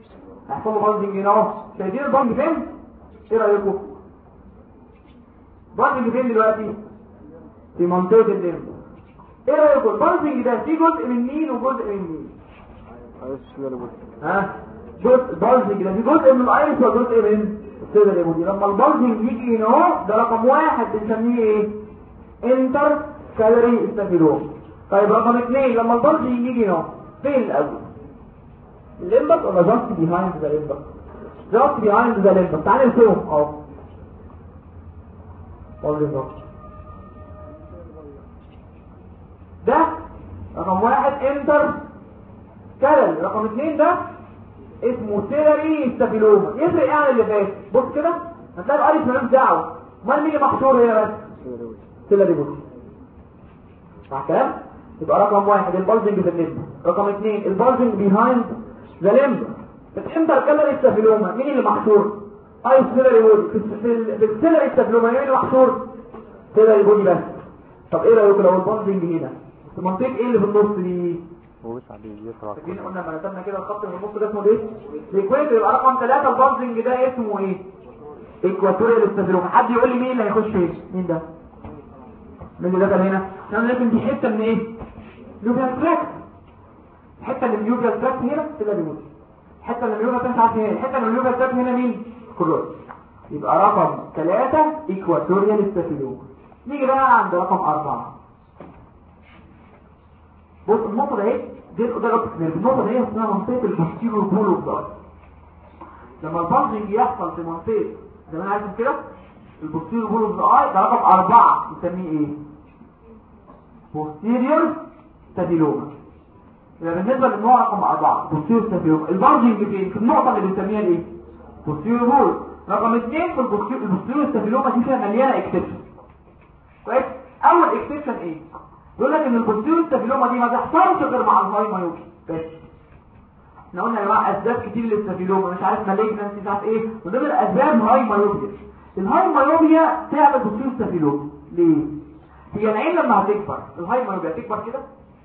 هيحصل له بالزنج هنا اهو. شايفين البلز فين؟ ايه رايكم؟ بلجنج فين دلوقتي؟ في منطقة الليمب. ايه رأيكم البلجنج ده في جزء من مين وجزء من مين؟ ها جزء بلجنج ده في جزء من الايرس وجزء من السيلر ايمودي. لما البلجنج يجي هنا اهو ده رقم 1 بنسميه ايه؟ انتر كالوري استافيلوما. طيب رقم 2 لما البلجنج يجي هنا فين الاول؟ الليمبس ولا جاست بيهايند ذا ليمبس؟ جاست بيهايند ذا ليمبس. تعالى نشوفهم اهو. ده رقم 1 انتر كالوري. رقم 2 ده اسمه سيلري استافيلوما. يفرق ايه عن اللي فات؟ بص كده هتلاقي القريش مالوش دعوه. امال مين اللي محشور هنا بس؟ سيلري بوش. صح كلام؟ يبقى رقم 1 البلجنج في النسبه. رقم 2 البلجنج بيهايند ذا ليمب. الانتر كالوري استافيلوما مين اللي محشور؟ اي سيلري بودي. في السيلري استافيلوما مين اللي محشور؟ سيلري بودي بس. طب ايه رايكم لو البلجنج هنا في منطقه ايه اللي في النص دي؟ هو فاكرين قلنا لما رسمنا كده الخط اللي في النص ده اسمه ايه؟ الايكواتور. يبقى رقم 3 البلجنج ده اسمه ايه؟ ايكواتوريال استافيلوما. حد يقول لي مين اللي هيخش فين؟ مين ده؟ مين اللي دخل هنا؟ عشان لكن دي حته من ايه؟ لوبيال تراكت. الحته اللي من اللوبيال تراكت هنا كده بيقول الحته اللي من اللوبيال تراكت هنا. الحته اللي من اللوبيال تراكت هنا مين؟ كلوز. يبقى رقم 3 ايكواتوريال استافيلوما. نيجي بقى عند رقم 4. بص النقطه ده دي النقطه دي اسمها منطقه البوستيريور بول اوف ذا. لما البلجنج يحصل في منطقه زي ما انا عايز كده البوستيريور بول اوف ذا ده رقم 4 نسميه ايه؟ بوستيريور ستافيلوما. يبقى بالنسبه للنوع رقم 4 بوستيريور ستافيلوما. البلجنج فين؟ في النقطه اللي بنسميها ايه؟ بوستيريور بول. رقم 2 في البوستيريور ستافيلوما دي فيها مليانه اكسبشن. كويس؟ اول اكسبشن ايه؟ يقول لك ان البوستيريور ستافيلوما دي ما تحصلش غير مع الهاي مايوبي بس. احنا قلنا يا جماعه اسباب كتير للستافيلوما مش عارف مالجنسي مش عارف ايه وده من الاسباب هاي مايوبيا. الهاي مايوبيا تعمل بوستيريور ستافيلوما ليه؟ هي العين لما هتكبر الهاي مايوبيا تكبر كده؟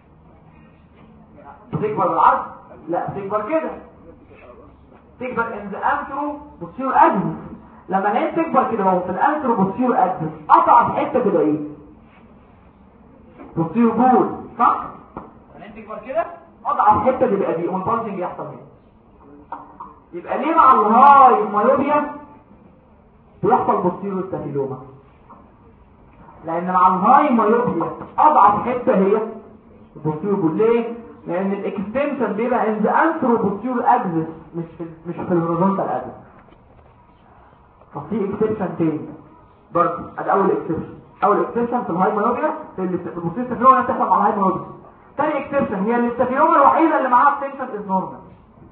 تكبر بالعرض؟ لا تكبر كده. تكبر ان ذا انترو بوستيريور ادفنس. لما العين تكبر كده اهو في الانترو بوستيريور ادفنس اصعب حته تبقى ايه؟ بوستيريور بول صح؟ العين تكبر كده اضعف حته تبقى دي والبلجنج يحصل هنا. يبقى ليه مع الهاي مايوبيا بيحصل بوستيريور ستافيلوما؟ لان مع الهاي مايوبيا اضعف حته هي البوستيريور بول. ليه؟ لان الاكستنشن بيبقى ان ذا انترو بوستيريور اكسس مش في الهوريزونتال اكسس. ففي اكسبشن تاني برضه ادي اول اكسبشن. اول اكسبشن في الهاي مايوبيا في البوستيريور ستافيلوما بتحصل مع الهاي مايوبيا. ثاني اكسبشن هي الاستافيلوما الوحيده اللي معاها اكستنشن از نورمال.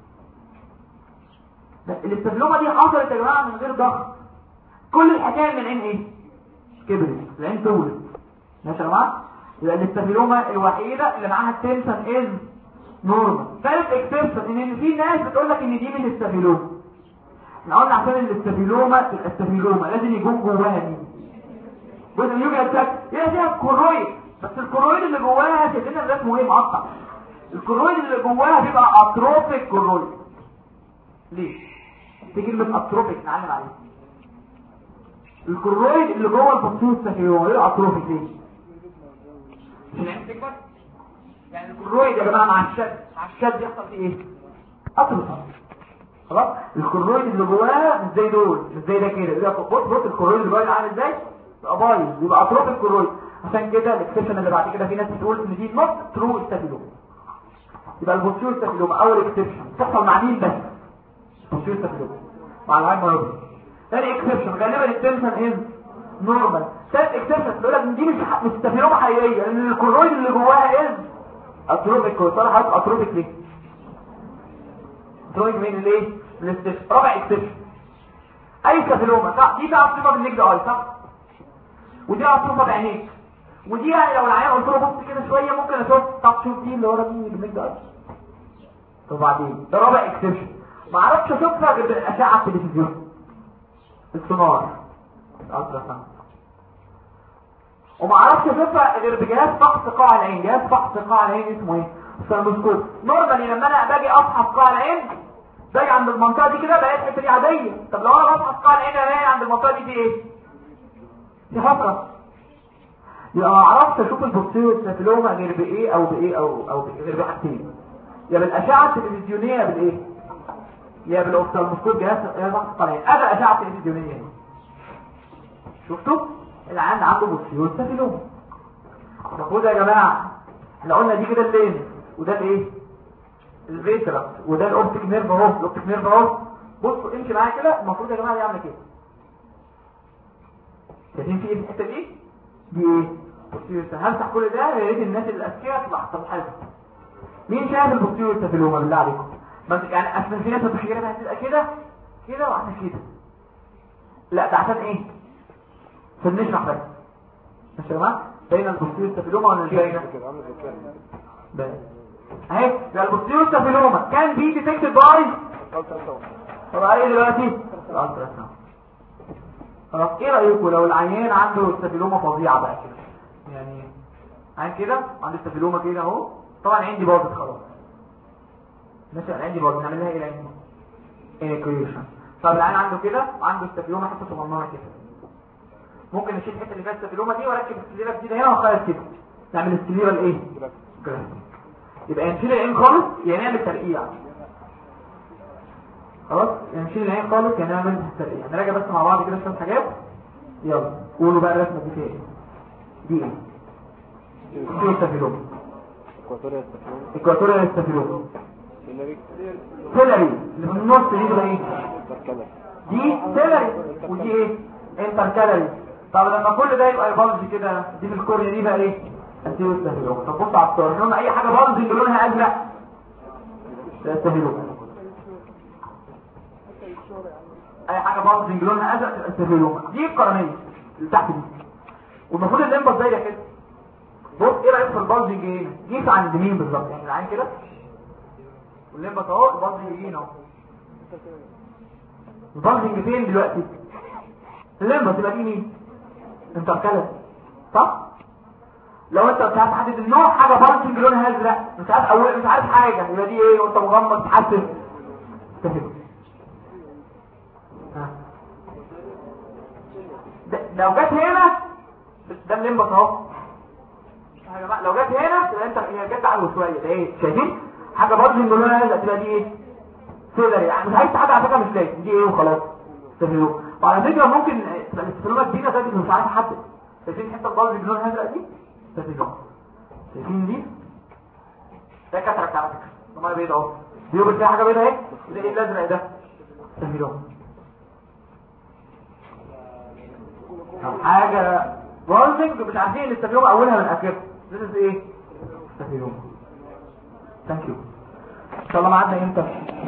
الاستافيلوما دي حصلت يا جماعه من غير ضغط. كل الحكايه ان العين ايه؟ كبرت، العين طولت. ماشي يا جماعه؟ يبقى الاستافيلوما الوحيده اللي معاها اكستنشن از نورمال. ثالث اكسبشن ان في ناس بتقول لك ان دي من الاستافيلوما. احنا قلنا عشان الاستافيلوما لازم يكون جواها مين؟ جزء اليوجا اتاك هي فيها الكورويد. بس الكورويد اللي جواها شايفين ده اسمه ايه؟ مقطع. الكورويد اللي جواها بيبقى اتروفيك كورويد. ليه؟ دي كلمه اتروفيك نعلم عليها. الكورويد اللي جوه البوستيريور ستافيلوما ايه اتروفيك ليه؟ مش العين تكبر؟ يعني الكورويد يا جماعه مع الشد يحصل فيه ايه؟ اتروفي. خلاص؟ الكورويد اللي جواها مش زي دول مش زي ده كده. بص الكورويد اللي جواها عامل ازاي؟ يبقى بايظ يبقى اتروفيك كورويد. عشان كده الاكسبشن اللي بعد كده في ناس بتقول ان دي نوت ترو ستافيلوما. يبقى البوستيريور ستافيلوما اول اكسبشن تحصل مع مين بس؟ البوستيريور ستافيلوما مع الهاي مايوبيا. ثاني اكسبشن غالبا التنشن از نورمال. ثالث اكسبشن بيقول لك دي مش ستافيلوما حقيقيه لان الكورويد اللي جواها از اتروفيك كورويد. طلع حاجه اتروفيك ليه؟ اتروفيك مين ليه؟ من الاكسبشن. رابع اكسبشن اي ستافيلوما صح؟ دي بقى صفه بالنجد اي صح؟ ودي صفه بعينيك. ودي يعني لو العيان قلت له بص كده شويه ممكن اشوف. طب شوف دي اللي ورا دي بالنجد اي. طب بعدين ده رابع اكسبشن ما اعرفش اشوفها غير بالاشعه على التلفزيون السونار الالتراساوند. وما اعرفش اشوفها غير بجهاز فحص قاع العين. جهاز فحص قاع العين اسمه ايه؟ السلموسكوب. نورمالي لما انا باجي افحص قاع العين باجي عند المنطقه دي كده بلاقي الحته دي عاديه. طب لو انا بفحص قاع العين الاقي عند المنطقه دي ايه؟ في حفرة. يبقى ما عرفت اشوف البوستيريور ستافيلوما غير بايه او بايه او غير بحاجتين، يا بالاشعه التلفزيونيه يا بالايه، يا بالاوفتالموسكوب جهاز طالعين. ادي اشعه التلفزيونيه شفتوا العيان عنده بوستيريور ستافيلوما. المفروض يا جماعه احنا قلنا دي كده اللينس وده الايه الفيترا وده الاوبتيك نيرف اهو. الاوبتيك نيرف اهو بصوا امشي معايا كده. المفروض يا جماعه يعمل كده. شايفين في ايه الحته دي ايه بوستيريور. همسح كل ده يا ريت الناس الاذكياء تبقى حافظه. مين شايف البوستيريور ستافيلوما بالله عليكم؟ يعني اصل في ناس بتخيلها هتبقى كده كده واحده كده. لا ده عشان ايه؟ عشان نشرح بس. ماشي يا جماعه بين البوستيريور ستافيلوما ولا مش باينه؟ باين اهي. ده البوستيريور ستافيلوما كان بي ديتكتد باي طب ايه دلوقتي الالتراساوند. خلاص ايه رايكم لو العيان عنده ستافيلوما فظيعه بقى كده، يعني عين كده عنده ستافيلوما كده اهو. طبعا عندي باظت خلاص. ماشي عندي باظت نعمل لها ايه العين؟ انيكويشن. طب العين عنده كده وعنده ستافيلوما حته صغننه كده، ممكن نشيل الحته اللي فيها ستافيلوما دي واركب السليره الجديده هنا واخيط كده نعمل السليره الايه؟ يبقى نشيل العين خالص يعني نعمل ترقيع. خلاص نشيل العين خالص يعني نعمل ترقيع. نراجع بس مع بعض كده شويه حاجات. يلا قولوا بقى الرسمه دي فين؟ دي ايه؟ دي ستافيلوما. اكواتوريال ستافيلوما. سيلري اللي في النص دي بقى ايه؟ دي سيلري ودي ايه؟ انتركالري. طب لما كل ده يبقى يبلج كده دي في الكورنيا دي بقى ايه؟ انتيريور ستافيلوما. طب بص على الصور هنا اي حاجه بلج لونها ازرق ده ستافيلوما. اي حاجه بلج لونها ازرق تبقى ستافيلوما. دي القرنيه اللي تحت دي. والمفروض الليمبس دايره كده. بص ايه رايك في البلجنج هنا؟ جيت عند مين بالظبط؟ يعني العين كده والليمبس اهو البلجنج هنا اهو. البلجنج فين دلوقتي؟ الليمبس يبقى دي مين؟ انتركالر صح؟ لو انت مش عارف تحدد النوع حاجه بلجنج لونها ازرق مش عارف اول مش عارف حاجه يبقى دي ايه وانت مغمض تحسب تفهم. لو جت هنا ده الليمبس اهو يا جماعه. لو جت هنا تبقى انت هي جت على شويه ده ايه شايفين حاجه برضه لونها ازرق تبقى دي ايه سيلر. يعني مش عايز حاجه على فكره مش لاقي دي ايه وخلاص تفهموا. وعلى فكره ممكن تبقى الاستفلومات دي نتائج مش عارف احدد. شايفين الحته البلج لونها ازرق دي تفهموا. شايفين دي ده كاتراكت على فكره طبعا بيضاء اهو. بيقول فيها حاجه بيضاء اهي ده ايه الازرق ده تفهموا. حاجه بولزنج مش عارفين الاستفلوما اولها من اخرها. This is ايه استفلوما. ثانك يو. ان شاء الله معادنا امتى؟